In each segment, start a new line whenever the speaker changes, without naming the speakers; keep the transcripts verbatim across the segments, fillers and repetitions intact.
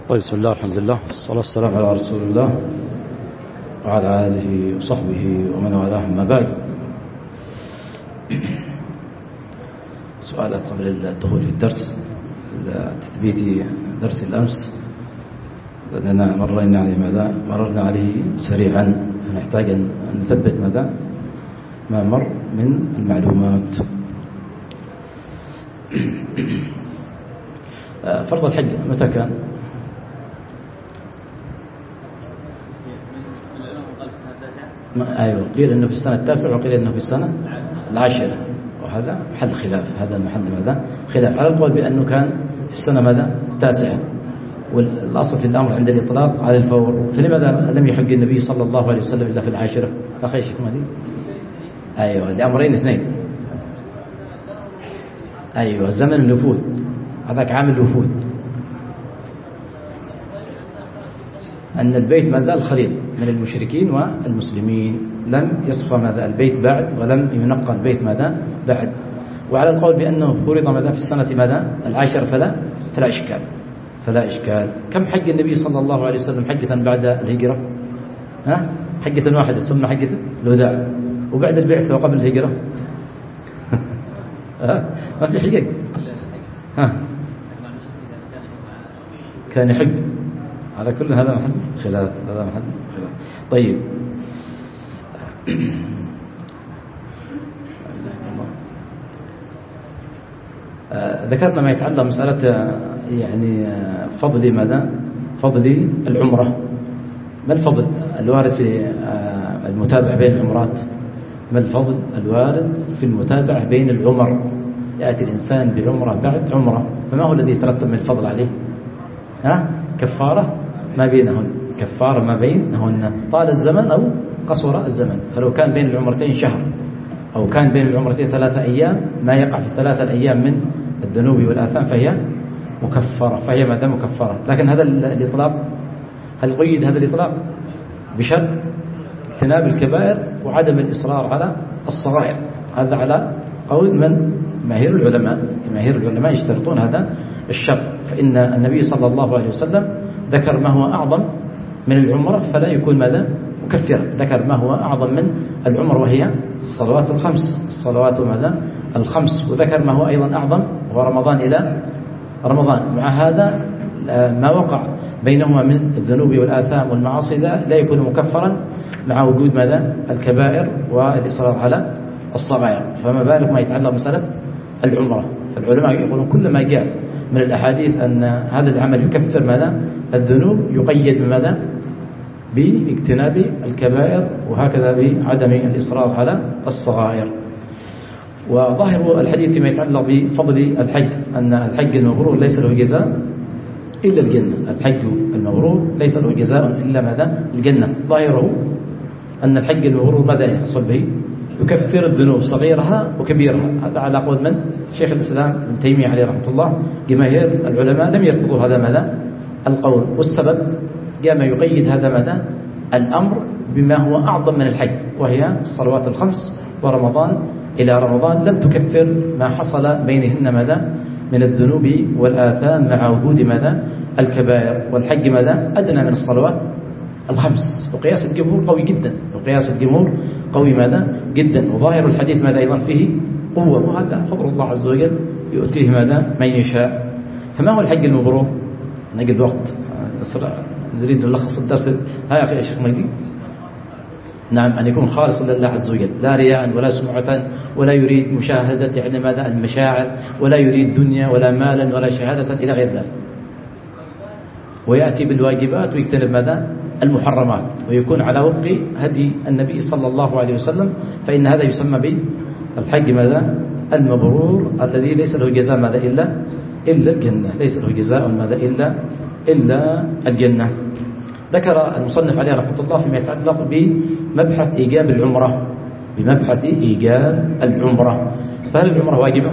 طيب، بسم الله الحمد لله والصلاة والسلام على رسول الله وعلى آله وصحبه ومن والاه، أما بعد. سؤالات قبل الدخول في الدرس، تثبيت درس الأمس لأننا مررنا عليه ماذا مررنا عليه سريعا، فنحتاج أن نثبت ماذا ما مر من المعلومات. فرض الحج متى كان؟ أيوة، قيل أنه في السنة التاسعة وقيل أنه في السنة العاشرة، وهذا محل خلاف، هذا المحل ماذا خلاف، على القول بأنه كان في السنة ماذا التاسعة، والأصل في الأمر عند الإطلاق على الفور. فلماذا لم يحج النبي صلى الله عليه وسلم إلا في العاشرة؟ أخي شيخ مهدي. أيوة، الأمرين اثنين. أيوة، زمن الوفود، هذاك عام الوفود، أن البيت ما زال خليط من المشركين والمسلمين، لم يصفى ماذا البيت بعد، ولم ينقى البيت ماذا بعد. وعلى القول بأنه فرض ماذا في السنة ماذا العاشرة فلا فلا إشكال فلا إشكال. كم حج النبي صلى الله عليه وسلم حجة بعد الهجرة؟ ها حجة واحدة ثم حجة الوداع، وبعد البعثة وقبل الهجرة ها ما في حجة. ها كان يحج على كل هذا محل خلاف، هذا محل خلاف. طيب، ذكرنا ما يتعلق مسألة يعني فضل ماذا فضل العمرة. ما الفضل الوارد في المتابعة بين العمرات؟ ما الفضل الوارد في المتابعة بين العمر؟ يأتي الإنسان بعمرة بعد عمرة، فما هو الذي يترتب من الفضل عليه؟ ها كفارة ما بينهن، كفارة ما بينهن، طال الزمن أو قصر الزمن. فلو كان بين العمرتين شهر، أو كان بين العمرتين ثلاثة أيام، ما يقع في الثلاثة الأيام من الذنوب والآثام فهي مكفرة، فهي ماذا مكفرة. لكن هذا الإطلاق، هل قيد هذا الإطلاق بشرط اجتناب الكبائر وعدم الإصرار على الصغائر؟ هذا على قول من جماهير العلماء، جماهير العلماء يشترطون هذا الشرط. فإن النبي صلى الله عليه وسلم ذكر ما هو أعظم من العمرة فلا يكون ماذا مكفرا، ذكر ما هو أعظم من العمر وهي الصلوات الخمس، الصلوات ماذا الخمس، وذكر ما هو أيضا أعظم وهو رمضان إلى رمضان. مع هذا ما وقع بينهما من الذنوب والآثام والمعاصي لا, لا يكون مكفرا مع وجود ماذا الكبائر والإصرار على الصغائر، فما بالك ما يتعلق مسألة العمرة. فالعلماء يقولون كل ما جاء من الأحاديث أن هذا العمل يكفر ماذا الذنوب يقيد بماذا باجتناب الكبائر، وهكذا بعدم الإصرار على الصغائر. وظاهر الحديث فيما يتعلق بفضل الحج أن الحج المبرور ليس له جزاء إلا الجنة، الحج المبرور ليس له جزاء إلا ماذا الجنة. ظاهره أن الحج المبرور ماذا يحصل به؟ يكفر الذنوب صغيرها وكبيرها. هذا على قول من؟ شيخ الإسلام ابن تيمية عليه رحمة الله. جماهير العلماء لم يرتضوا هذا ماذا القول، والسبب قام يقيد هذا ماذا الأمر بما هو أعظم من الحج، وهي الصلوات الخمس ورمضان إلى رمضان لم تكفر ما حصل بينهن ماذا من الذنوب والآثام مع وجود ماذا الكبائر. والحج ماذا أدنى من الصلوات الخمس، وقياس الجمهور قوي جدا، وقياس الجمهور قوي ماذا جدا. وظاهر الحديث ماذا أيضا فيه قوة، وهذا فضل الله عز وجل يؤتيه ماذا من يشاء. فما هو الحج المبرور؟ نجد وقت نريد نلخص الدرس. ها يا أخي الشيخ مجدي. نعم، أن يكون خالصا لله عز وجل، لا رياء ولا سمعة، ولا يريد مشاهدة يعني ماذا المشاعر، ولا يريد دنيا ولا مالا ولا شهادة إلى غير ذلك، ويأتي بالواجبات ويجتنب ماذا المحرمات، ويكون على وفق هدي النبي صلى الله عليه وسلم. فإن هذا يسمى بالحج ماذا المبرور الذي ليس له جزاء ماذا إلا إلا الجنة، ليس له جزاء ماذا إلا إلا الجنة. ذكر المصنف عليه رحمة الله فيما يتعلق بمبحث إيجاب العمرة، بمبحث إيجاب العمرة. فهل العمرة واجبة؟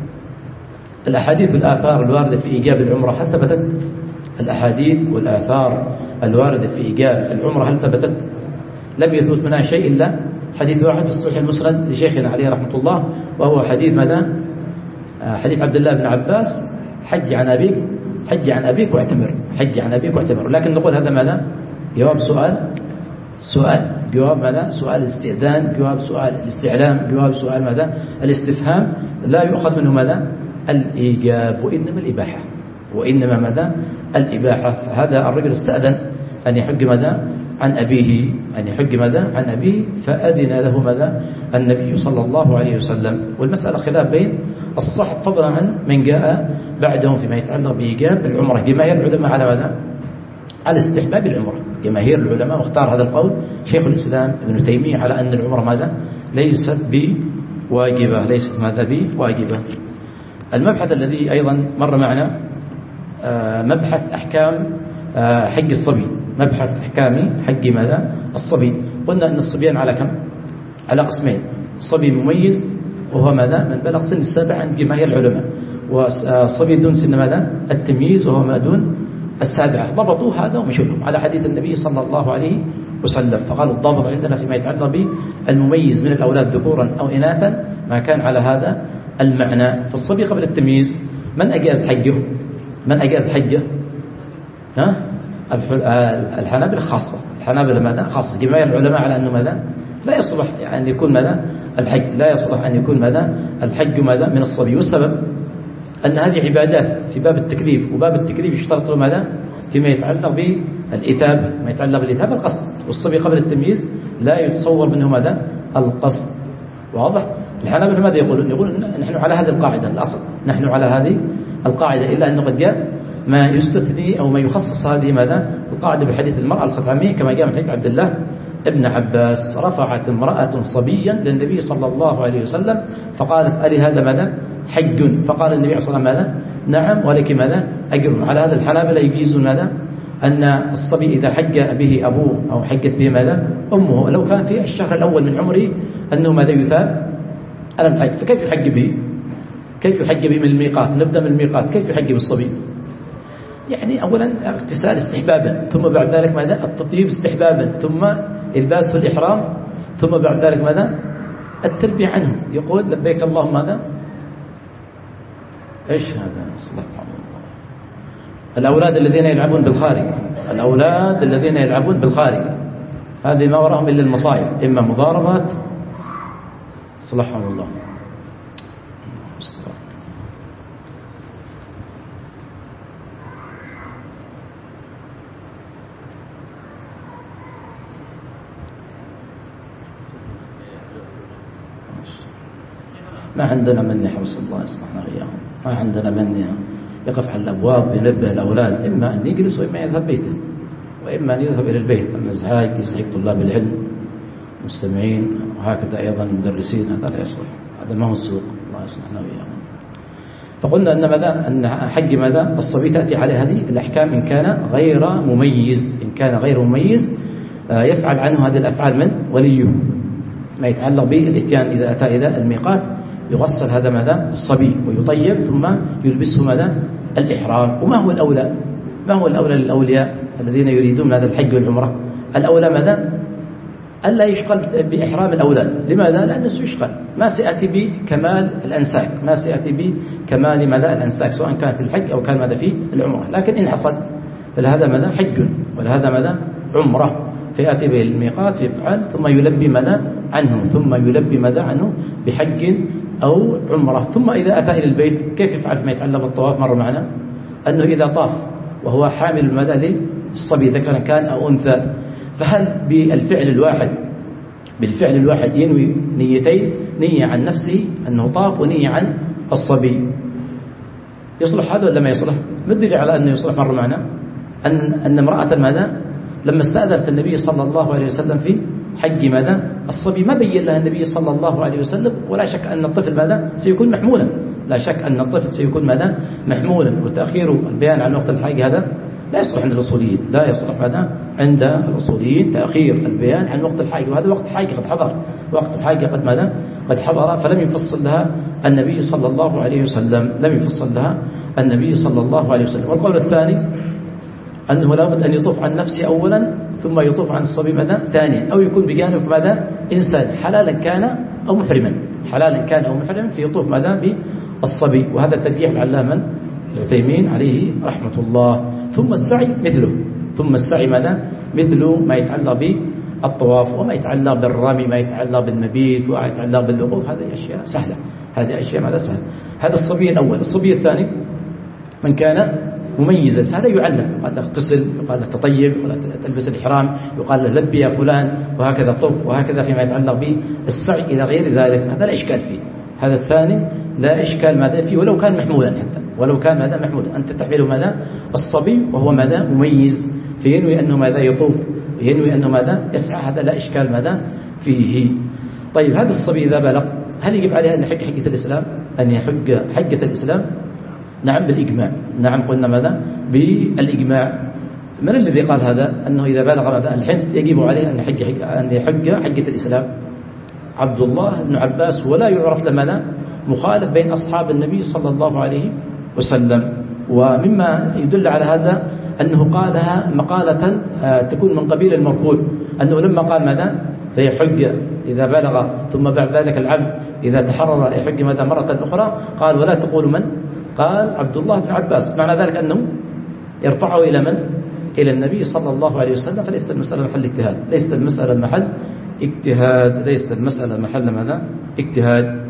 الأحاديث والآثار الواردة في إيجاب العمرة هل ثبتت؟ الأحاديث والآثار الواردة في إيجاب العمرة هل ثبتت؟ لم يثبت منها شيء إلا حديث واحد في الصحيح المسند لشيخنا عليه رحمة الله، وهو حديث ماذا؟ حديث عبد الله بن عباس: حج عن أبيك حج عن أبيك واعتمر، حج عن أبيك واعتمر. لكن نقول هذا ماذا؟ جواب سؤال سؤال جواب ماذا؟ سؤال الاستئذان، جواب سؤال الاستعلام، جواب سؤال ماذا؟ الاستفهام. لا يؤخذ منه ماذا؟ الإيجاب، وإنما الإباحة، وإنما ماذا؟ الإباحة. فهذا الرجل استأذن أن يحج ماذا؟ عن أبيه، أن يحج ماذا؟ عن أبيه، فأذن له ماذا؟ النبي صلى الله عليه وسلم. والمسألة خلاف بين الصحب فضلا عن من جاء بعدهم فيما يتعلق بإيجاب العمرة. جماهير العلماء على ماذا؟ على استحباب العمرة، جماهير العلماء، واختار هذا القول شيخ الإسلام ابن تيمية على أن العمرة ماذا؟ ليست بواجبة، ليست ماذا؟ بواجبة. المبحث الذي أيضا مر معنا مبحث أحكام حج الصبي، مبحث أحكام حج ماذا؟ الصبي. قلنا أن الصبيان على كم؟ على قسمين: صبي مميز وهو ماذا؟ من بلغ سن السابع عند جماهير العلماء، وصبي دون سن ماذا؟ التمييز وهو ما دون السابعة. ضبطوا هذا ومشوا على حديث النبي صلى الله عليه وسلم، فقالوا الضابط عندنا فيما يتعلق بالمميز من الأولاد ذكورا أو إناثا ما كان على هذا المعنى. فالصبي قبل التمييز من أجاز حجه؟ من أجاز حجه؟ ها؟ الحنابلة خاصة، الحنابلة ماذا؟ خاصة. جماهير العلماء على أنه ماذا؟ لا يصلح أن يكون ماذا؟ الحج لا يصلح أن يكون ماذا؟ الحج ماذا؟ من الصبي. والسبب أن هذه عبادات في باب التكليف، وباب التكليف يشترط له ماذا؟ فيما يتعلق بالإثابة، ما يتعلق بالإثابة القصد. والصبي قبل التمييز لا يتصور منه ماذا؟ القصد. واضح؟ الحنابلة ماذا يقولون؟ يقولون نحن على هذه القاعدة الأصل، نحن على هذه القاعدة، إلا أنه قد جاء ما يستثني أو ما يخصص هذه ماذا؟ القاعدة بحديث المرأة الخثعمية، كما جاء من حديث عبد الله ابن عباس: رفعت امرأة صبيا للنبي صلى الله عليه وسلم فقالت: ألي هذا ماذا؟ حج؟ فقال النبي صلى الله عليه وسلم: ماذا؟ نعم، ولك ماذا؟ أجر. على هذا الحنابلة يجيزون ماذا؟ أن الصبي إذا حج به أبوه أو حجت به ماذا؟ أمه، لو كان في الشهر الأول من عمره أنه ماذا؟ يثاب على الحج. فكيف يحج به؟ كيف يحج به من الميقات؟ نبدأ من الميقات. كيف يحج بالصبي؟ يعني أولا اغتسال استحبابا، ثم بعد ذلك ماذا؟ التطيب استحبابا، ثم الباس في الإحرام، ثم بعد ذلك ماذا؟ التلبية عنه. يقول: لبيك اللهم ماذا؟ إيش هذا؟ سبحان الله. الأولاد الذين يلعبون بالخارج، الأولاد الذين يلعبون بالخارج هذه ما وراهم إلا المصائب، إما مضاربات. سبحان الله. ما عندنا من يحرس الله يصلحنا وإياهم، ما عندنا من يقف على الأبواب ينبه الأولاد، إما أن يجلس وإما يذهب بيته، وإما أن يذهب إلى البيت. الإزعاج يزعج طلاب العلم مستمعين، وهكذا أيضا المدرسين، هذا لا يصلح، هذا ما هو السوق. الله يصلحنا وإياهم. فقلنا أن ماذا؟ أن حج ماذا؟ الصبي تأتي على هذه الأحكام إن كان غير مميز، إن كان غير مميز يفعل عنه هذه الأفعال من وليه، ما يتعلق بالإتيان إذا أتى إلى الميقات يغسل هذا ماذا؟ الصبي، ويطيب، ثم يلبسه ماذا؟ الإحرام. وما هو الأولى؟ ما هو الأولى للأولياء الذين يريدون هذا الحج والعمرة؟ الأولى ماذا؟ ألا يشغل بإحرام الأولاد. لماذا؟ لأنه سيشغل، ما سيأتي بكمال الأنساك، ما سيأتي بكمال ماذا؟ الأنساك، سواء كان في الحج أو كان ماذا؟ في العمرة. لكن إن حصل فلهذا ماذا؟ حج، ولهذا ماذا؟ عمرة. فيأتي به الميقات يفعل، ثم يلبي ماذا؟ عنه، ثم يلبي ماذا؟ عنه بحج أو عمرة. ثم إذا أتى إلى البيت كيف يفعل فيما يتعلق بالطواف؟ مر معنا أنه إذا طاف وهو حامل ماذا؟ للصبي ذكرا كان أو أنثى، فهل بالفعل الواحد بالفعل الواحد ينوي نيتين، نية عن نفسه أنه طاف ونية عن الصبي؟ يصلح هذا ولا ما يصلح؟ ندل على أنه يصلح. مر معنا أن أن امرأة ماذا؟ لما استأذنت النبي صلى الله عليه وسلم في حج ماذا؟ الصبي، ما بين لها النبي صلى الله عليه وسلم، ولا شك أن الطفل ماذا؟ سيكون محمولا، لا شك أن الطفل سيكون ماذا؟ محمولا. وتأخير البيان عن وقت الحج هذا لا يصلح عند الأصوليين، لا يصلح هذا عند الأصوليين تأخير البيان عن وقت الحج، وهذا وقت حاجة قد حضر، وقت حاجة قد ماذا؟ قد حضر. فلم يفصل لها النبي صلى الله عليه وسلم، لم يفصل لها النبي صلى الله عليه وسلم. والقول الثاني أنه لابد أن يطوف عن نفسه أولا، ثم يطوف عن الصبي ماذا؟ ثانيا، أو يكون بجانب ماذا؟ إنسان حلالا كان أو محرما، حلالا كان أو محرما، فيطوف ماذا؟ بالصبي. وهذا ترجيح لعل من العثيمين عليه رحمة الله. ثم السعي مثله، ثم السعي ماذا؟ مثل ما يتعلق بالطواف وما يتعلق بالرمي، ما يتعلق بالمبيت وما يتعلق بالوقوف، هذه أشياء سهلة، هذه أشياء ماذا سهلة. هذا الصبي الأول. الصبي الثاني من كان مميزا، هذا يعلم، يقال له اغتسل، يقال له تطيب، يقال له تلبس الإحرام، يقال له لبي يا فلان، وهكذا طب، وهكذا فيما يتعلق بالسعي إلى غير ذلك. هذا لا إشكال فيه. هذا الثاني لا إشكال ماذا فيه، ولو كان محمولا حتى، ولو كان ماذا محمولا، أنت تحمله ماذا الصبي وهو ماذا مميز، فينوي أنه ماذا يطوف، ينوي أنه ماذا يسعى، هذا لا إشكال ماذا فيه. طيب هذا الصبي إذا بلغ هل يجب عليه أن يحج حجة الإسلام، أن يحج حجة الإسلام؟ نعم بالإجماع. نعم قلنا ماذا بالإجماع. من الذي قال هذا؟ أنه إذا بلغ ماذا الحنث يجب عليه أن يحج أن يحج حجة الإسلام. عبد الله بن عباس، ولا يعرف لماذا مخالف بين أصحاب النبي صلى الله عليه وسلم. ومما يدل على هذا أنه قالها مقالة تكون من قبيل المرفوع، أنه لما قال ماذا فيحج إذا بلغ ثم بعد ذلك العبد إذا تحرر يحج ماذا مرة أخرى، قال ولا تقول من؟ قال عبد الله بن عباس. معنى ذلك أنه يرفعه إلى من؟ إلى النبي صلى الله عليه وسلم. فليست المسألة محل اجتهاد، ليست المسألة محل اجتهاد، ليست المسألة محل ماذا اجتهاد.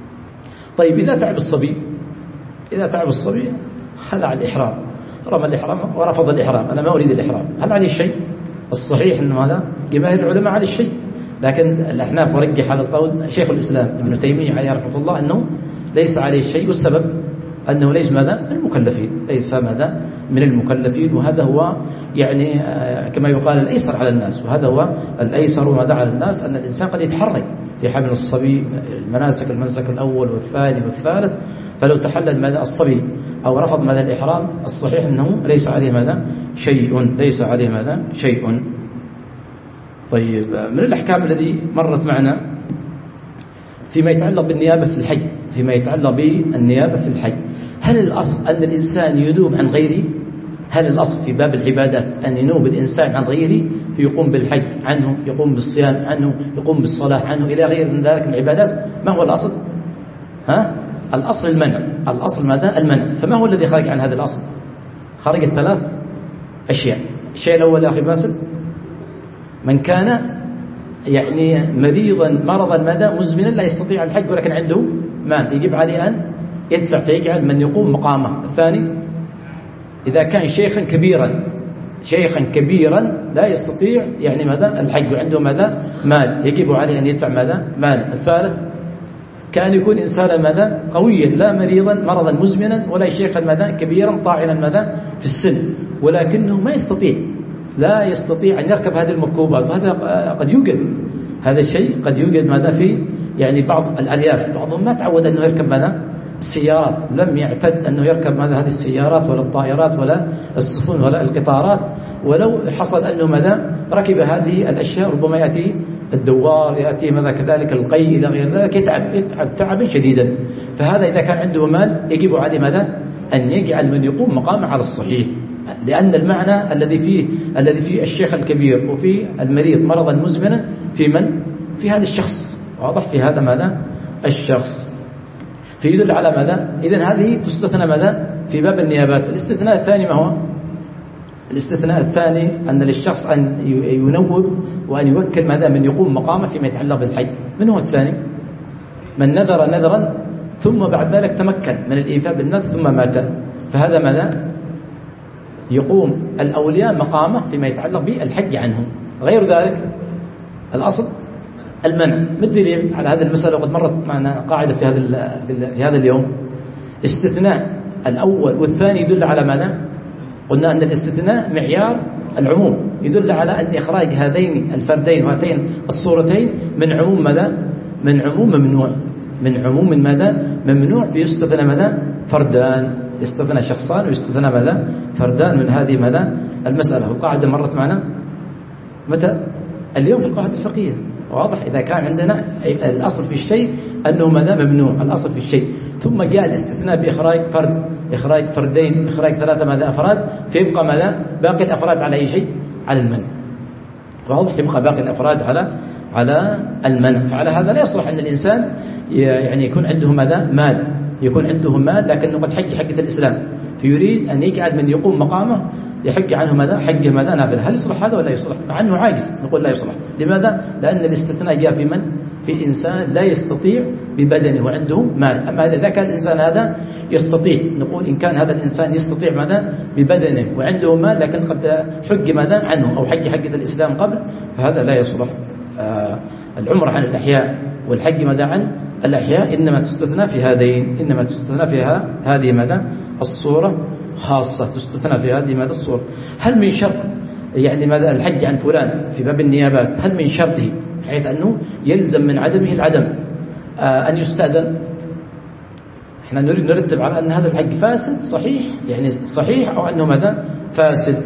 طيب إذا تعب الصبي، إذا تعب الصبي خلع الإحرام، رمى الإحرام ورفض الإحرام، أنا ما أريد الإحرام، هل عليه شيء؟ الصحيح أنه هذا جماهير العلماء عليه الشيء، لكن الأحناف ورجح هذا القول شيخ الإسلام ابن تيمية عليه رحمة الله أنه ليس عليه شيء، والسبب أنه ليس ماذا من المكلفين، ليس ماذا من المكلفين، وهذا هو يعني كما يقال الأيسر على الناس، وهذا هو الأيسر ماذا على الناس، أن الإنسان قد يتحرك في حمل الصبي المناسك، المنسك الأول والثاني والثالث، فلو تحلل ماذا الصبي أو رفض ماذا الإحرام، الصحيح أنه ليس عليه ماذا شيء، ليس عليه ماذا شيء. طيب من الأحكام الذي مرت معنا فيما يتعلق بالنيابة في الحج، فيما يتعلق بالنيابة في الحج، هل الأصل أن الإنسان ينوب عن غيره؟ هل الأصل في باب العبادات أن ينوب الإنسان عن غيره، فيقوم بالحج عنه، يقوم بالصيام عنه، يقوم بالصلاة عنه إلى غير من ذلك العبادات؟ ما هو الأصل؟ ها؟ الأصل المنع، الأصل ماذا؟ المنع. فما هو الذي خرج عن هذا الأصل؟ خرج الثلاث أشياء. الشيء الأول يا أخي باسل، من كان يعني مريضا مرضا ماذا مزمنا لا يستطيع الحج ولكن عنده مال، يجب عليه أن يدفع فيجعل من يقوم مقامه. الثاني إذا كان شيخا كبيرا، شيخا كبيرا لا يستطيع يعني ماذا الحج وعنده ماذا مال، يجب عليه أن يدفع ماذا مال. الثالث كان يكون إنسانا ماذا قويا لا مريضا مرضا مزمنا ولا شيخا ماذا كبيرا طاعنا ماذا في السن، ولكنه ما يستطيع لا يستطيع أن يركب هذه المركوبات، وهذا قد يوجد، هذا الشيء قد يوجد ماذا في يعني بعض الأرياف، بعضهم ما تعود أنه يركب ماذا السيارات، لم يعتد أنه يركب ماذا هذه السيارات ولا الطائرات ولا السفن ولا القطارات، ولو حصل أنه ماذا ركب هذه الأشياء ربما يأتي الدوار، يأتي ماذا كذلك القي إلى غير ذلك، يتعب يتعب تعبا شديدا. فهذا إذا كان عنده مال يجب عليه ماذا أن يجعل من يقوم مقامه على الصحيح، لأن المعنى الذي فيه الذي فيه الشيخ الكبير وفي المريض مرضا مزمنا في من في هذا الشخص، واضح في هذا ماذا الشخص، فيدل على ماذا إذن هذه تستثنى ماذا في باب النيابات. الاستثناء الثاني ما هو؟ الاستثناء الثاني أن للشخص أن ينوب وأن يوكل ماذا من يقوم مقامه فيما يتعلق بالحج. من هو الثاني؟ من نذر نذرا ثم بعد ذلك تمكن من الإيفاء بالنذر ثم مات، فهذا ماذا يقوم الأولياء مقامه فيما يتعلق بالحج عنه. غير ذلك الأصل المنع. ما الدليل على هذه المسألة؟ وقد مرت معنا قاعدة في هذا في هذا اليوم، استثناء الأول والثاني يدل على ماذا؟ قلنا أن الاستثناء معيار العموم، يدل على أن إخراج هذين الفردين وهاتين الصورتين من عموم ماذا؟ من عموم ممنوع، من عموم ماذا؟ ممنوع. فيستثنى ماذا؟ فردان، يستثنى شخصان ويستثنى ماذا؟ فردان من هذه ماذا؟ المسألة. والقاعدة مرت معنا متى؟ اليوم في القاعدة الفقهية. واضح إذا كان عندنا الأصل في الشيء أنه ماذا ممنوع، الأصل في الشيء، ثم جاء الاستثناء بإخراج فرد، إخراج فردين، إخراج ثلاثة ماذا أفراد، فيبقى ماذا باقي الأفراد على أي شيء؟ على المنع. واضح يبقى باقي الأفراد على على المنع. فعلى هذا لا يصلح أن الإنسان يعني يكون عنده ماذا مال، يكون عنده مال لكنه قد حج حجة الإسلام، فيريد أن يجعل من يقوم مقامه يحج عنه ماذا؟ حجه ماذا؟ نافلة. هل يصلح هذا ولا يصلح؟ مع أنه عاجز نقول لا يصلح. لماذا؟ لأن الاستثناء جاء في من؟ في إنسان لا يستطيع ببدنه وعنده مال. أما إذا كان الإنسان هذا يستطيع، نقول إن كان هذا الإنسان يستطيع ماذا؟ ببدنه وعنده مال، لكن قد حج ماذا؟ عنه أو حج حجة الإسلام قبل، فهذا لا يصلح. آه العمرة عن الأحياء والحج ماذا؟ عن الأحياء إنما تستثنى في هذين، إنما تستثنى فيها هذه ماذا؟ الصورة خاصة، تستثنى في هذه ماذا؟ الصورة. هل من شرط يعني ماذا الحج عن فلان في باب النيابات، هل من شرطه حيث أنه يلزم من عدمه العدم آه أن يستأذن؟ احنا نريد نرتب على أن هذا الحج فاسد صحيح، يعني صحيح أو أنه ماذا؟ فاسد.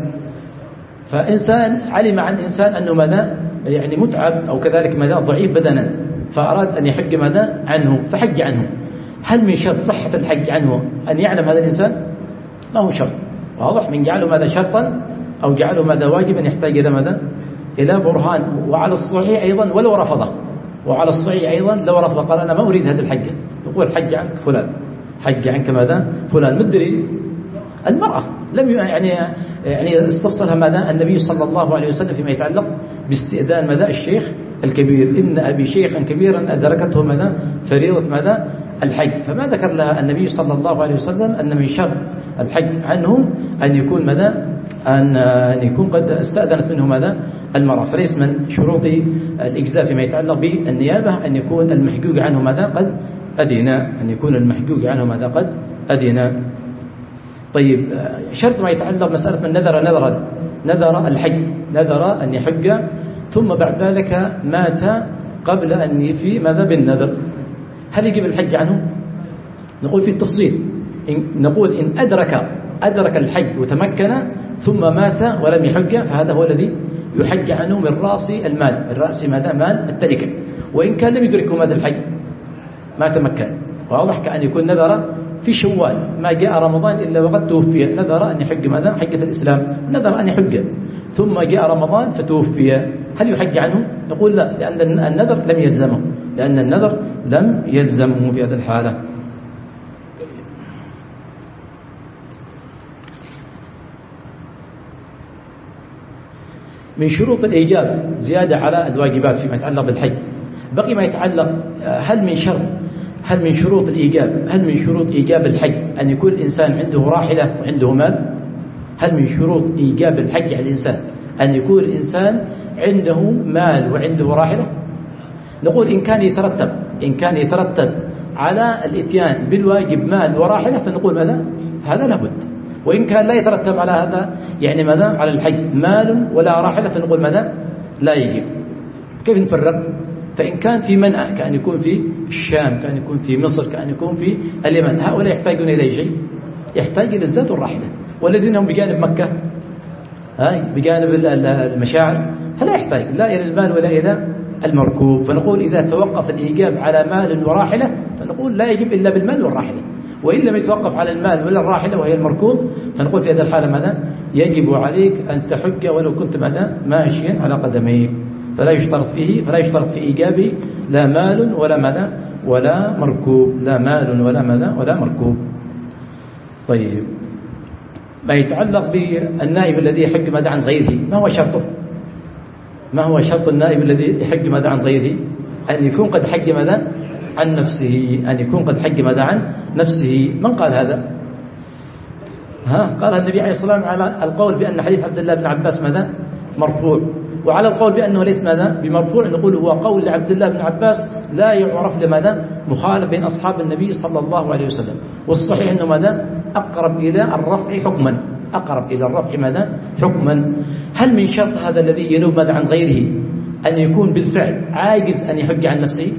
فإنسان علم عن إنسان أنه ماذا؟ يعني متعب أو كذلك ماذا؟ ضعيف بدنا، فأراد أن يحج ماذا؟ عنه، فحج عنه. هل من شرط صحة الحج عنه أن يعلم هذا الإنسان؟ ما هو شرط، واضح. من جعله ماذا شرطا أو جعله ماذا واجبا يحتاج إلى ماذا؟ إلى برهان. وعلى الصحيح أيضا ولو رفضه، وعلى الصحيح أيضا لو رفض قال أنا ما أريد هذه الحجة، نقول حج عنك فلان، حج عنك ماذا؟ فلان. مدري المرأة لم يعني يعني استفسرها ماذا؟ النبي صلى الله عليه وسلم فيما يتعلق باستئذان ماذا؟ الشيخ الكبير، إن أبي شيخا كبيرا أدركته ماذا؟ فريضة ماذا؟ الحج. فما ذكر لها النبي صلى الله عليه وسلم أن من شرط الحج عنه أن يكون ماذا؟ أن يكون قد استأذنت منه ماذا؟ المرأة. فليس من شروط الإجزاء فيما يتعلق بالنيابة أن يكون المحجوج عنه ماذا؟ قد أذن، أن يكون المحجوج عنه ماذا؟ قد أذن. طيب شرط ما يتعلق مسألة من نذر نذرا، نذر الحج، نذر أن يحج ثم بعد ذلك مات قبل أن يفي ماذا؟ بالنذر، هل يجب الحج عنه؟ نقول في التفصيل، إن نقول إن أدرك أدرك الحج وتمكن ثم مات ولم يحج فهذا هو الذي يحج عنه من رأس المال، من رأس ماذا؟ مال التركة. وإن كان لم يدركه ماذا؟ الحج ما تمكن، واضح. كأن يكون نذر في شوال ما جاء رمضان إلا وقد توفي، نذر أن يحج ماذا؟ حجة الإسلام، نذر أن يحج ثم جاء رمضان فتوفي، هل يحج عنه؟ نقول لا، لأن النذر لم يلزمه، لأن النذر لم يلزمه في هذه الحالة. من شروط الإيجاب زيادة على الواجبات فيما يتعلق بالحج. بقي ما يتعلق هل من شرط هل من شروط الإيجاب هل من شروط إيجاب الحج أن يكون الإنسان عنده راحلة وعنده مال؟ هل من شروط إيجاب الحج على الإنسان أن يكون الإنسان عنده مال وعنده راحلة؟ نقول إن كان يترتب إن كان يترتب على الإتيان بالواجب مال وراحلة فنقول ماذا؟ هذا لابد. وإن كان لا يترتب على هذا يعني ماذا؟ على الحج مال ولا راحلة فنقول ماذا؟ لا يجب. كيف نفرق؟ فإن كان في منع كأن يكون في الشام، كأن يكون في مصر، كأن يكون في اليمن، هؤلاء يحتاجون إلى شيء، يحتاج إلى الزاد والراحلة. والذين هم بجانب مكة هاي بجانب المشاعر فلا يحتاج لا إلى المال ولا إلى المركوب. فنقول إذا توقف الإيجاب على مال وراحلة فنقول لا يجب إلا بالمال والراحلة. وإن لم يتوقف على المال ولا الراحلة وهي المركوب فنقول في هذه الحالة ماذا؟ يجب عليك أن تحج ولو كنت ماذا؟ ماشيا على قدميك. فلا يشترط فيه فلا يشترط في إيجابه لا مال ولا ماذا؟ ولا مركوب، لا مال ولا ماذا؟ ولا مركوب. طيب ما يتعلق بالنائب الذي يحج ماذا عن غيره، ما هو شرطه؟ ما هو شرط النائب الذي يحج ماذا عن غيره؟ أن يكون قد حج ماذا؟ عن نفسه، أن يكون قد حج ماذا؟ عن نفسه. من قال هذا؟ ها قال النبي عليه الصلاة والسلام على القول بأن حديث عبد الله بن عباس ماذا؟ مرفوع، وعلى القول بأنه ليس ماذا؟ بمرفوع نقول هو قول لعبد الله بن عباس لا يعرف لماذا؟ مخالف بين أصحاب النبي صلى الله عليه وسلم. والصحيح أنه ماذا؟ أقرب إلى الرفع حكما، أقرب إلى الرفع ماذا؟ حكما. هل من شرط هذا الذي ينوب ماذا عن غيره أن يكون بالفعل عاجز أن يحج عن نفسه؟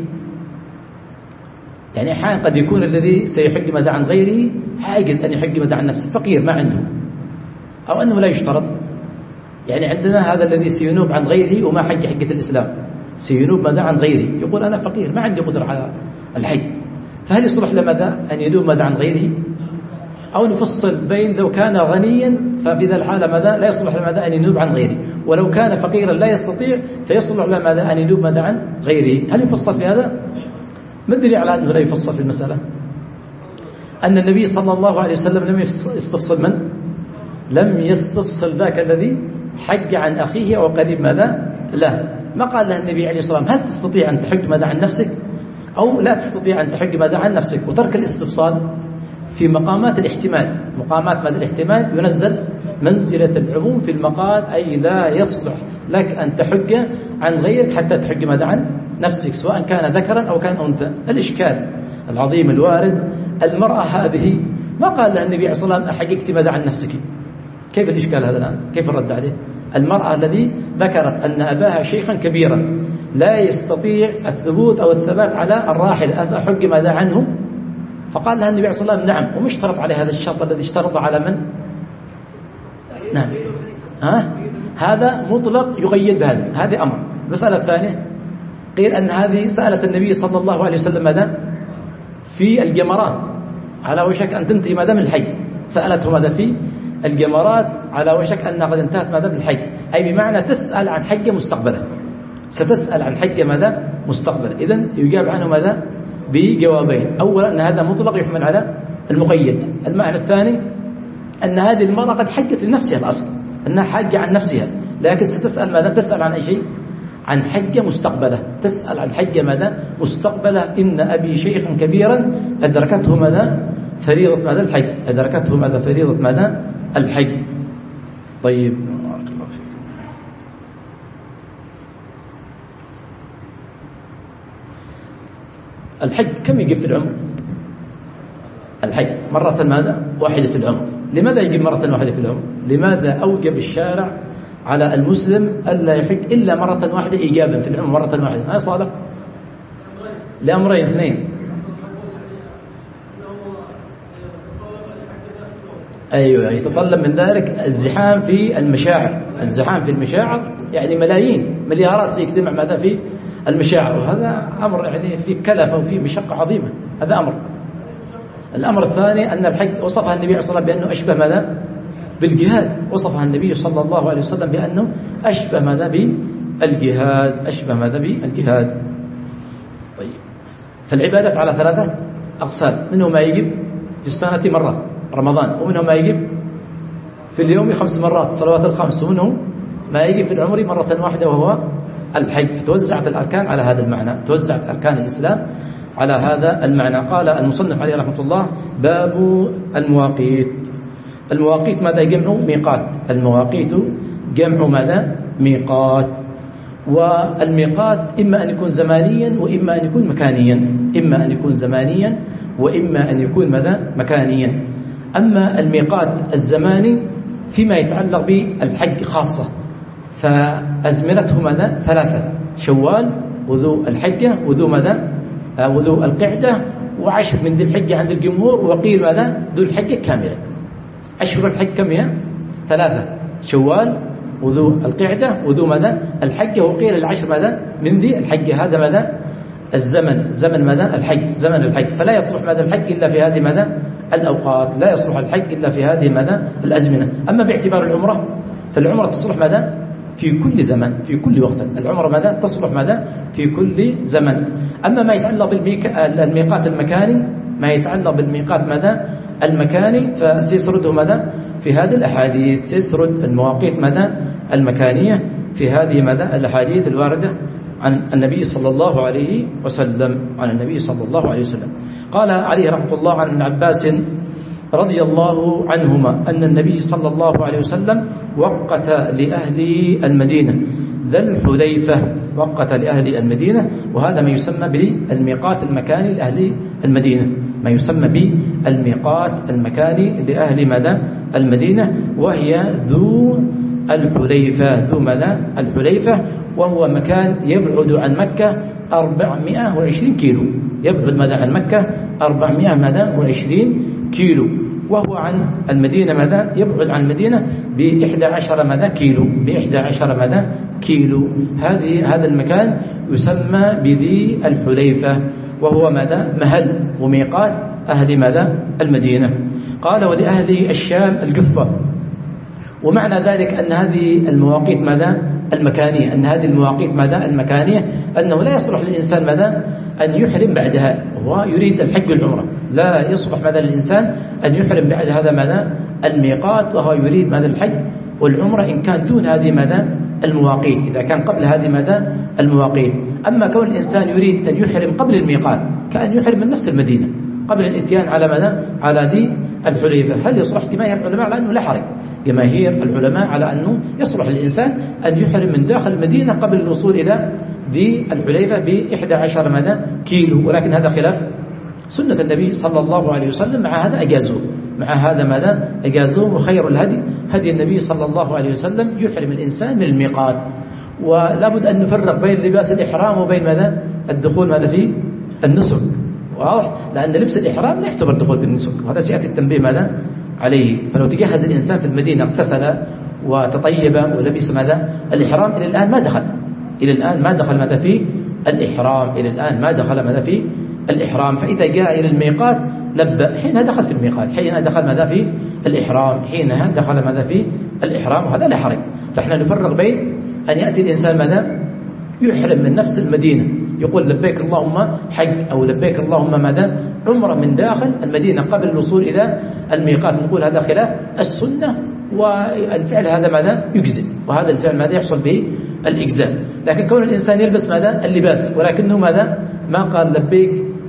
يعني أحيانا قد يكون الذي سيحج ماذا عن غيره عاجز أن يحج ماذا عن نفسه، فقير ما عنده، أو أنه لا يشترط. يعني عندنا هذا الذي سينوب عن غيره وما حج حجة الإسلام، سينوب ماذا عن غيره، يقول أنا فقير ما عندي قدرة على الحج، فهل يصلح لماذا أن ينوب ماذا عن غيره؟ أو نفصل بين لو كان غنيا ففي ذا الحالة ماذا؟ لا يصلح لماذا أن ينوب عن غيره، ولو كان فقيرا لا يستطيع فيصلح لماذا أن ينوب ماذا عن غيره. هل يفصل في هذا؟ ما الدليل على أنه لا يفصل في المسألة؟ أن النبي صلى الله عليه وسلم لم يستفصل من؟ لم يستفصل ذاك الذي حج عن أخيه أو قريب ماذا؟ لا، ما قال له النبي عليه الصلاة والسلام هل تستطيع أن تحج ماذا عن نفسك أو لا تستطيع أن تحج ماذا عن نفسك. وترك الاستفصال في مقامات الاحتمال، مقامات ماذا الاحتمال ينزل منزلة العموم في المقال، أي لا يصلح لك أن تحج عن غيرك حتى تحج ماذا عن نفسك، سواء كان ذكرا أو كان أنثى. الإشكال العظيم الوارد المرأة هذه ما قال لها النبي عليه الصلاة والسلام أحججت ماذا عن نفسك، كيف الإشكال هذا الآن؟ كيف الرد عليه؟ المرأة الذي ذكرت أن أباها شيخا كبيرا لا يستطيع الثبوت أو الثبات على الراحل، أفأحج ماذا عنه؟ فقال لها النبي عليه الصلاة والسلام نعم. ومشترط عليه هذا الشرط الذي اشترط على من؟ نعم. ها؟ هذا مطلق يقيد بهذا، هذه أمر. المسألة الثانية قيل أن هذه سألت النبي صلى الله عليه وسلم ماذا؟ في الجمرات على وشك أن تنتهي ماذا من الحج، سألته ماذا في الجمرات على وشك أنها قد انتهت ماذا من الحج، أي بمعنى تسأل عن حج مستقبله، ستسأل عن حج ماذا مستقبله. إذن يجاب عنه ماذا بجوابين، أولا أن هذا مطلق يحمل على المقيد. المعنى الثاني أن هذه المرأة قد حجت لنفسها الأصل أنها حاجة عن نفسها، لكن ستسأل ماذا؟ تسأل عن أي شيء؟ عن حج مستقبله، تسأل عن حج ماذا مستقبله. إن أبي شيخ كبيرا أدركته ماذا فريضة ماذا الحج، أدركته ماذا فريضة ماذا الحج. طيب بارك الله فيك. الحج كم يجب في العمر؟ الحج مرة ماذا واحدة في العمر. لماذا يجب مرة واحدة في العمر؟ لماذا أوجب الشارع على المسلم ألا يحج إلا مرة واحدة إيجابا في العمر مرة واحدة؟ هذا صالح لأمرين اثنين. أيوة، يتطلب من ذلك الزحام في المشاعر، الزحام في المشاعر يعني ملايين مليارات سيجتمع ماذا في المشاعر، وهذا أمر يعني في كلفة وفي مشقة عظيمة. هذا أمر. الأمر الثاني أن الحج وصفها النبي صلى الله عليه وسلم بأنه أشبه ماذا بالجهاد، وصفها النبي صلى الله عليه وسلم بأنه أشبه ماذا بالجهاد، أشبه ماذا بالجهاد. طيب، فالعبادات على ثلاثة أقسام، منه ما يجب في السنة مرة رمضان، ومنه ما يجب في اليوم خمس مرات الصلوات الخمس، ومنه ما يجب في العمر مرة واحدة وهو الحج. فتوزعت الأركان على هذا المعنى، توزعت أركان الإسلام على هذا المعنى. قال المصنف عليه رحمة الله باب المواقيت. المواقيت ماذا جمع ميقات، المواقيت جمع ماذا ميقات. والميقات إما أن يكون زمانيا وإما أن يكون مكانيا، إما أن يكون زمانيا وإما أن يكون ماذا مكانيا. أما الميقات الزماني فيما يتعلق بالحج خاصة، فأزمنته ماذا ثلاثة: شوال وذو الحجة وذو ماذا وذو القعدة وعشر من ذي الحجة عند الجمهور، وقيل ماذا ذو الحجة كاملة. أشهر الحج كم هي؟ ثلاثة: شوال وذو القعدة وذو ماذا الحجة، وقيل العشر ماذا من ذي الحجة. هذا ماذا الزمن، زمن ماذا الحج، زمن الحج. فلا يصلح ماذا الحج إلا في هذه ماذا الأوقات، لا يصلح الحج إلا في هذه ماذا الأزمنة. أما باعتبار العمرة فالعمرة تصلح ماذا في كل زمن في كل وقت، العمرة ماذا تصلح ماذا في كل زمن. أما ما يتعلق بالميقات المكاني، ما يتعلق بالميقات ماذا المكاني فسيسرده ماذا في هذه الأحاديث، سيسرد المواقيت ماذا المكانية في هذه ماذا الأحاديث الواردة عن النبي صلى الله عليه وسلم، عن النبي صلى الله عليه وسلم. قال عليه رحمة الله عن ابن عباس رضي الله عنهما أن النبي صلى الله عليه وسلم وقت لأهل المدينة ذا الحليفة، وقت لأهل المدينة، وهذا ما يسمى بالميقات المكاني لأهل المدينة، ما يسمى بالميقات المكاني لأهل ماذا المدينة، وهي ذو الحليفة، ذو ماذا الحليفة، وهو مكان يبعد عن مكة أربعمائة وعشرين كيلو، يبعد ماذا عن مكة أربعمائة ماذا وعشرين كيلو، وهو عن المدينة ماذا يبعد عن المدينة بإحدى عشر ماذا كيلو، بإحدى عشر ماذا كيلو. هذه هذا المكان يسمى بذي الحليفة، وهو ماذا مهل وميقات أهل ماذا المدينة. قال ولأهل الشام الجفة. ومعنى ذلك أن هذه المواقيت ماذا المكانية، أن هذه المواقيت ماذا المكانية أنه لا يصلح للإنسان ماذا أن يحرم بعدها، هو يريد الحج والعمرة، لا يصبح ماذا للإنسان أن يحرم بعد هذا ماذا الميقات وهو يريد ماذا الحج والعمرة إن كان دون هذه ماذا المواقيت، إذا كان قبل هذه ماذا المواقيت. أما كون الإنسان يريد أن يحرم قبل الميقات كأن يحرم من نفس المدينة قبل الاتيان على ماذا على ذي الحليفة، هل يصلح؟ جماهير العلماء على أنه لا حرج، جماهير العلماء على أنه يصلح الإنسان أن يحرم من داخل المدينة قبل الوصول إلى ذي الحليفة بإحدى عشر ماذا كيلو، ولكن هذا خلاف سنة النبي صلى الله عليه وسلم. مع هذا أجازوه، مع هذا ماذا أجازوه. وخير الهدي هدي النبي صلى الله عليه وسلم يحرم الإنسان من الميقات. ولا بد أن نفرق بين لباس الإحرام وبين ماذا الدخول ماذا في النسك، واضح؟ لأن لبس الإحرام لا يعتبر دخول في النسك، وهذا سيأتي التنبيه ماذا عليه. فلو تجهز الإنسان في المدينة اغتسل وتطيب ولبس ماذا الإحرام، إلى الآن ما دخل إلى الآن ما دخل ماذا في الإحرام إلى الآن ما دخل ماذا في الإحرام. فإذا جاء إلى الميقات لبى، حينها دخل في الميقات، حينها دخل ماذا في الإحرام، حينها دخل ماذا في الإحرام، وهذا لا حرج. فإحنا نفرق بين أن يأتي الإنسان ماذا يحرم من نفس المدينة، يقول لبيك اللهم حج أو لبيك اللهم ماذا عمرة من داخل المدينة قبل الوصول إلى الميقات، نقول هذا خلاف السنة، والفعل هذا ماذا يجزئ، وهذا الفعل ماذا يحصل به الإجزاء. لكن كون الإنسان يلبس ماذا اللباس ولكنه ماذا ما قال لبيك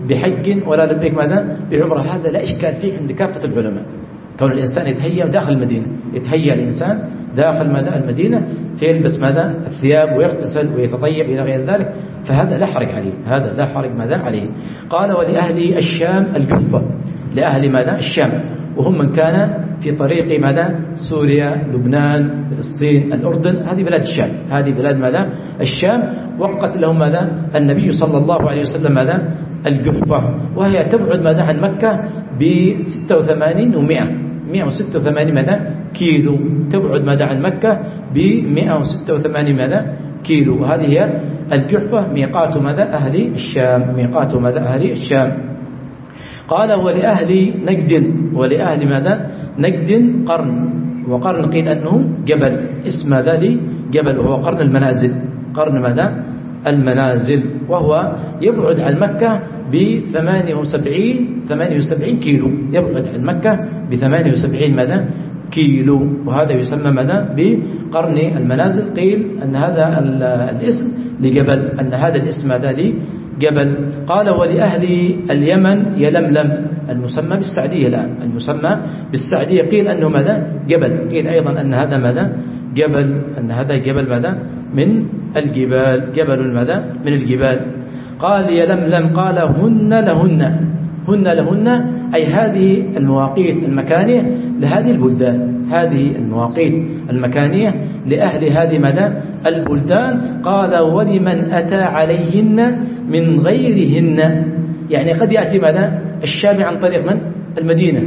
بحج ولا لبيك ماذا بعمرة، هذا لا إشكال فيه عند كافة العلماء. كون الإنسان يتهيأ داخل المدينة، يتهيأ الإنسان داخل ماذا المدينة فيلبس ماذا الثياب ويغتسل ويتطيب إلى غير ذلك، فهذا لا حرج عليه، هذا لا حرج ماذا عليه. قال ولأهل الشام الجحفة، لأهل ماذا الشام، وهم من كان في طريق ماذا سوريا لبنان فلسطين الأردن، هذه بلاد الشام، هذه بلاد ماذا الشام. وقت لهم ماذا النبي صلى الله عليه وسلم ماذا الجحفة، وهي تبعد ماذا عن مكة ب ستة وثمانين ومئة مئة وستة وثمانين ماذا كيلو، تبعد ماذا عن مكة ب مئة وستة وثمانين ماذا كيلو، وهذه هي الجحفة ميقات ماذا أهل الشام، ميقات ماذا أهل الشام. قال ولأهل نجد، ولأهل ماذا نجد قرن، وقرن قيل أنه جبل، اسم ماذا لي جبل، وهو قرن المنازل، قرن ماذا المنازل، وهو يبعد عن مكة ب ثمانية وسبعين ثمانية وسبعين كيلو، يبعد عن مكة ب ثمانية وسبعين ماذا كيلو، وهذا يسمى ماذا بقرن المنازل. قيل أن هذا الاسم لجبل، أن هذا الاسم ماذا لجبل. قال ولأهل اليمن يلملم، المسمى بالسعدية الآن، المسمى بالسعدية، قيل أنه ماذا جبل، قيل أيضا أن هذا ماذا جبل، أن هذا جبل ماذا من الجبال، جبل ماذا من الجبال. قال يلملم، قال هن لهن، هن لهن أي هذه المواقيت المكانية لهذه البلدان، هذه المواقيت المكانية لأهل هذه ماذا البلدان. قال ولمن أتى عليهن من غيرهن، يعني قد يأتي ماذا الشام عن طريق من المدينة،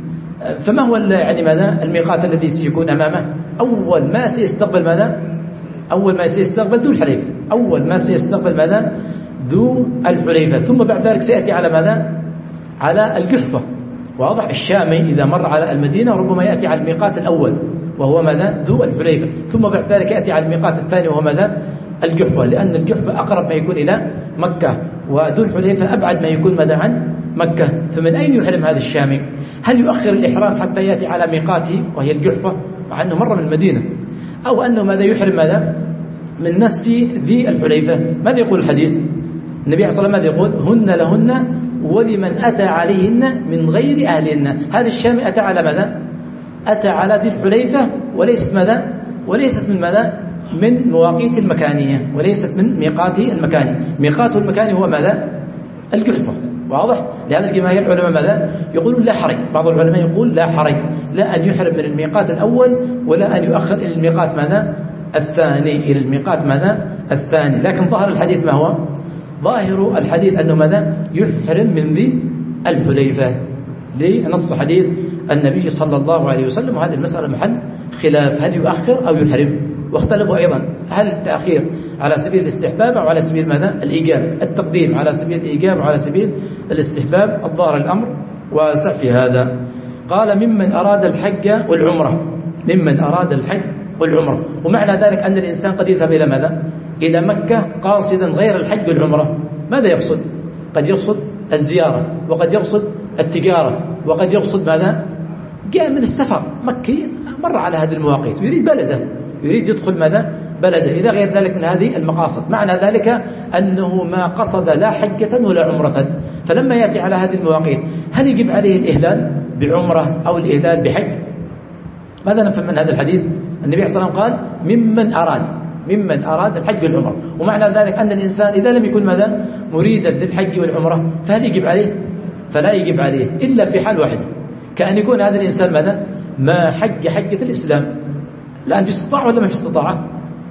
فما هو يعني ماذا الميقات الذي سيكون أمامه؟ أول ما سيستقبل ماذا أول ما سيستقبل ذو الحليفة، أول ما سيستقبل ماذا ذو الحليفة، ثم بعد ذلك سيأتي على ماذا على الجحفة، واضح. الشامي إذا مر على المدينة ربما يأتي على الميقات الأول وهو ماذا ذو الحليفة، ثم بعد ذلك يأتي على الميقات الثاني وهو ماذا الجحفة، لأن الجحفة أقرب ما يكون إلى مكة، وذو الحليفة أبعد ما يكون ماذا عن مكة. فمن أين يحرم هذا الشامي؟ هل يؤخر الإحرام حتى يأتي على ميقاته وهي الجحفة مع أنه مر من المدينة، أو أنه ماذا يحرم ماذا من نفس ذي الحليفة؟ ماذا يقول الحديث؟ النبي عليه الصلاة والسلام ماذا يقول؟ هن لهن ولمن أتى عليهن من غير أهلهن. هذا الشامي أتى على ماذا؟ أتى على ذي الحليفة، وليست ماذا وليست من ماذا من مواقيت المكانية، وليست من ميقاته المكاني، ميقاته المكاني هو ماذا الجحفة، واضح. لهذا الجماهير العلماء ماذا يقولون لا حرج، بعض العلماء يقول لا حرج، لا أن يحرم من الميقات الأول ولا أن يؤخر إلى الميقات ماذا الثاني، إلى الميقات ماذا الثاني. لكن ظاهر الحديث ما هو؟ ظاهر الحديث أنه ماذا يحرم من ذي الحليفة لنص حديث النبي صلى الله عليه وسلم. وهذه المسألة محل خلاف، هل يؤخر أو يحرم، واختلفوا أيضا هل التأخير على سبيل الاستحباب أو على سبيل ماذا الإيجاب، التقديم على سبيل الإيجاب وعلى سبيل الاستحباب. الظاهر الأمر واسع في هذا. قال ممن أراد الحج والعمرة، ممن أراد الحج والعمرة، ومعنى ذلك أن الإنسان قد يذهب إلى ماذا إلى مكة قاصدا غير الحج والعمرة. ماذا يقصد؟ قد يقصد الزيارة، وقد يقصد التجارة، وقد يقصد ماذا؟ جاء من السفر مكي مر على هذه المواقيت ويريد بلده، يريد يدخل ماذا؟ بلده، إذا غير ذلك من هذه المقاصد. معنى ذلك أنه ما قصد لا حجة ولا عمرة، فلما يأتي على هذه المواقيت هل يجب عليه الإهلال بعمرة أو الإهلال بحج؟ ماذا نفهم من هذا الحديث؟ النبي صلى الله عليه وسلم قال ممن أراد ممن أراد الحج والعمرة، ومعنى ذلك أن الإنسان إذا لم يكن ماذا؟ مريدا للحج والعمرة فهل يجب عليه؟ فلا يجب عليه إلا في حال واحد، كأن يكون هذا الإنسان ماذا؟ ما حج حجة الإسلام، الآن في استطاعة ولا ما في استطاعة؟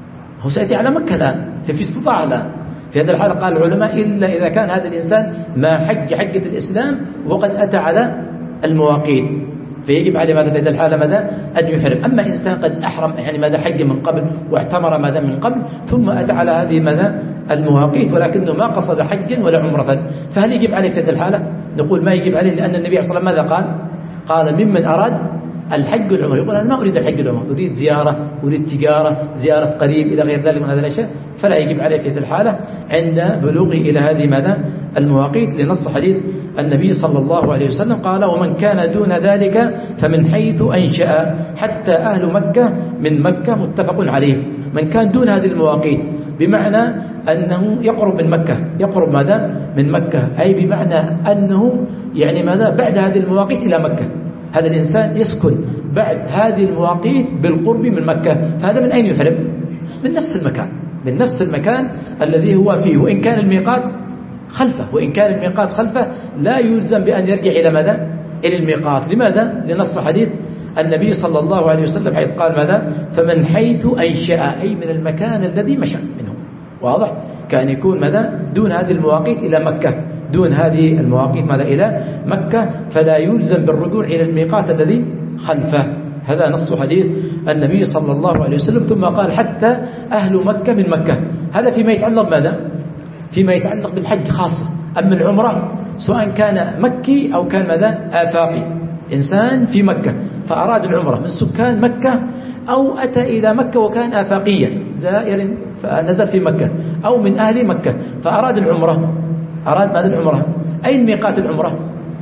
هو سيأتي على مكة الآن في استطاعة الآن. في هذا الحال قال العلماء إلا إذا كان هذا الإنسان ما حج حجة الإسلام وقد أتى على المواقيت، فيجب عليه ماذا في هذا الحالة ماذا؟ أن يحرم. أما إنسان قد أحرم يعني ماذا؟ حج من قبل واعتمر ماذا من قبل ثم أتى على هذه ماذا؟ المواقيت ولكنه ما قصد حجا ولا عمرة، فهل يجب عليه في هذه الحالة؟ نقول ما يجب عليه، لأن النبي صلى الله عليه وسلم ماذا قال؟ قال ممن أراد الحج والعمرة، يقول أنا ما أريد الحج والعمرة، أريد زيارة، أريد تجارة، زيارة قريب إلى غير ذلك من هذه الأشياء، فلا يجب عليه في هذه الحالة عند بلوغه إلى هذه ماذا؟ المواقيت، لنص حديث النبي صلى الله عليه وسلم قال ومن كان دون ذلك فمن حيث أنشأ حتى أهل مكة من مكة، متفق عليه. من كان دون هذه المواقيت بمعنى أنه يقرب من مكة، يقرب ماذا؟ من مكة، أي بمعنى أنه يعني ماذا؟ بعد هذه المواقيت إلى مكة، هذا الإنسان يسكن بعد هذه المواقيت بالقرب من مكة، فهذا من أين يحرم؟ من نفس المكان، من نفس المكان الذي هو فيه، وإن كان الميقات خلفه، وإن كان الميقات خلفه لا يلزم بأن يرجع إلى ماذا؟ إلى الميقات. لماذا؟ لنص حديث النبي صلى الله عليه وسلم حيث قال ماذا؟ فمن حيث أنشأ، أي من المكان الذي مشى منه. واضح؟ كان يكون ماذا؟ دون هذه المواقيت إلى مكة، دون هذه المواقيت ماذا؟ إلى مكة، فلا يلزم بالرجوع إلى الميقات الذي خلفه. هذا نص حديث النبي صلى الله عليه وسلم. ثم قال حتى أهل مكة من مكة، هذا فيما يتعلق ماذا؟ فيما يتعلق بالحج خاصة. أما العمرة سواء كان مكي أو كان ماذا؟ آفاقي، إنسان في مكة فأراد العمرة من سكان مكة، أو أتى إلى مكة وكان آفاقيا زائر فنزل في مكة، أو من أهل مكة فأراد العمرة، أراد ماذا؟ العمرة. أين ميقات العمرة؟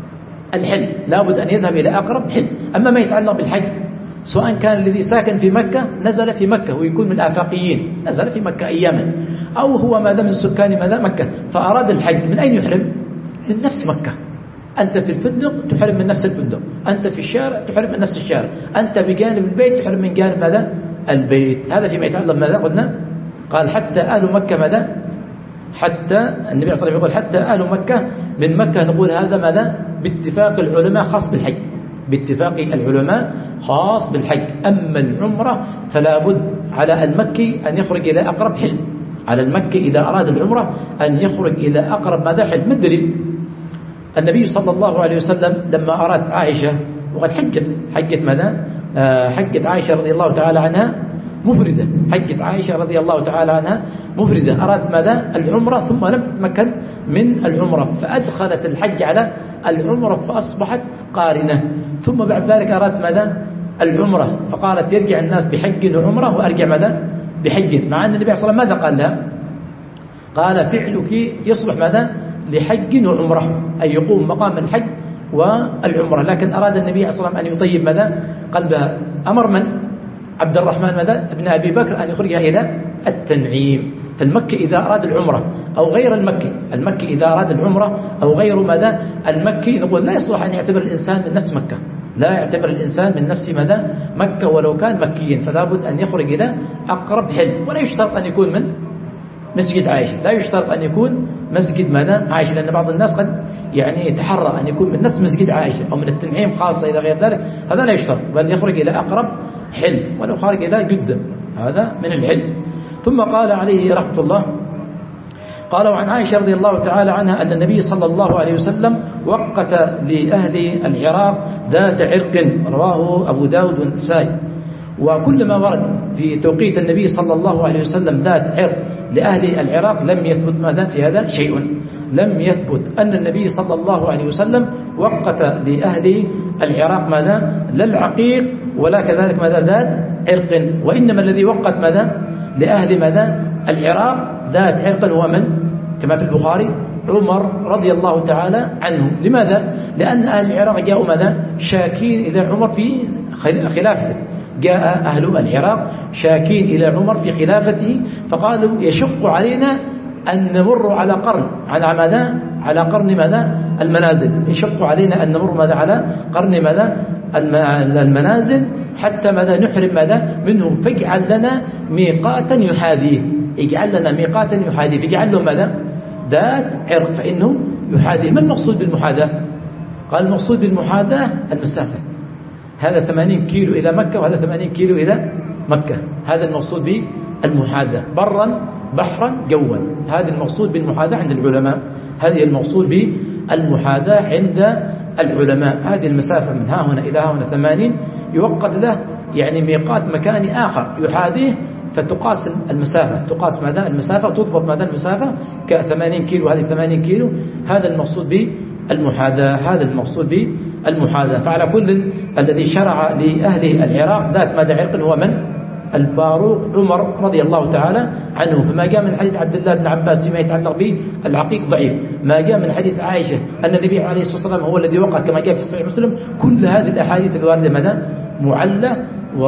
الحل، لابد أن يذهب إلى أقرب حل. أما ما يتعلق بالحج سواء كان الذي ساكن في مكة نزل في مكة ويكون من الآفاقيين، نزل في مكة أياما، أو هو ماذا؟ من سكان ماذا؟ مكة، فأراد الحج، من أين يحرم؟ من نفس مكة. أنت في الفندق تحرم من نفس الفندق، أنت في الشارع تحرم من نفس الشارع، أنت بجانب البيت تحرم من جانب ماذا؟ البيت. هذا فيما يتعلق ماذا؟ قلنا قال حتى أهل مكة ماذا؟ حتى النبي صلى الله عليه وسلم يقول حتى أهل مكة من مكة، نقول هذا ماذا؟ باتفاق العلماء خاص بالحج، باتفاق العلماء خاص بالحج. أما العمرة فلا بد على المكي أن يخرج إلى أقرب حل، على المكي إذا أراد العمرة أن يخرج إلى أقرب ماذا؟ حل. مدري النبي صلى الله عليه وسلم لما أراد عائشة وقد حجت حجت ماذا؟ حجت عائشة رضي الله تعالى عنها مفردة، حجت عائشة رضي الله تعالى عنها مفردة، أراد ماذا؟ العمرة ثم لم تتمكن من العمرة فأدخلت الحج على العمرة فأصبحت قارنة، ثم بعد ذلك أرادت ماذا؟ العمرة فقالت يرجع الناس بحج وعمرة وأرجع ماذا؟ بحج، مع أن النبي صلى الله عليه وسلم ماذا قال لها؟ قال فعلك يصبح ماذا؟ لحج وعمرة، أي يقوم مقام الحج والعمرة. لكن أراد النبي صلى الله عليه وسلم أن يطيب ماذا؟ قلبها، أمر من؟ عبد الرحمن ماذا؟ ابن أبي بكر أن يخرجها إلى التنعيم. فالمكي إذا أراد العمرة أو غير المكي، المكي إذا أراد العمرة أو غير ماذا؟ المكي، نقول لا يصلح أن يعتبر الإنسان من نفس مكة، لا يعتبر الإنسان من نفس ماذا؟ مكة ولو كان مكيا، فلا بد أن يخرج إلى أقرب حل، ولا يشترط أن يكون من مسجد عائشة، لا يشترط أن يكون مسجد ماذا؟ عائشة، لأن بعض الناس قد يعني يتحرى أن يكون من نفس مسجد عائشة أو من التنعيم خاصة إلى غير ذلك، هذا لا يشترط، بل يخرج إلى أقرب حل، ولو خرج إلى جدة هذا من الحل. ثم قال عليه رحمة الله، قال وعن عائشة رضي الله تعالى عنها أن النبي صلى الله عليه وسلم وقت لأهل العراق ذات عرق، رواه أبو داود والنسائي. وكل ما ورد في توقيت النبي صلى الله عليه وسلم ذات عرق لأهل العراق لم يثبت ماذا في هذا؟ شيء، لم يثبت أن النبي صلى الله عليه وسلم وقت لأهل العراق ماذا؟ لا العقيق ولا كذلك ماذا؟ ذات عرق، وإنما الذي وقت ماذا؟ لأهل ماذا؟ العراق ذات عرق هو من؟ كما في البخاري عمر رضي الله تعالى عنه. لماذا؟ لأن أهل العراق جاءوا ماذا؟ شاكين إلى عمر في خلافته. جاء أهل العراق شاكين إلى عمر في خلافته، فقالوا يشق علينا أن نمر على قرن على ماذا؟ على قرن ماذا؟ المنازل. يشق علينا أن نمر ماذا؟ على قرن ماذا؟ المنازل حتى ماذا؟ نحرم ماذا؟ منهم، فاجعل لنا ميقاتا يحاذيه. يجعل لنا ميقاتا يحاذيه، فاجعل لهم ماذا؟ ذات عرق، فإنه يحاذيه. ما المقصود بالمحاذاة؟ قال المقصود بالمحاذاة المسافة. هذا ثمانين كيلو إلى مكة وهذا ثمانين كيلو إلى مكة، هذا المقصود بالمحاذاة، برا بحرا جوا. هذا المقصود بالمحاذاة عند العلماء، هذه المقصود بالمحاذاة عند العلماء. هذه المسافة من ها هنا إلى ها هنا ثمانين، يوقت له يعني ميقات مكاني آخر يحاذيه، فتقاس المسافة، تقاس ماذا؟ المسافة، تضبط ماذا؟ المسافة كثمانين كيلو، هذه ثمانين كيلو. هذا المقصود بالمحاذاة، هذا المقصود بالمحاذاة. فعلى كل الذي شرع لأهل العراق ذات ماذا؟ عرق هو من؟ الفاروق عمر رضي الله تعالى عنه. فما جاء من حديث عبد الله بن عباس فيما يتعلق بالعقيق ضعيف، ما جاء من حديث عائشة أن النبي عليه الصلاة والسلام هو الذي وقت كما جاء في صحيح مسلم، كل هذه الأحاديث الواردة ماذا؟ معلة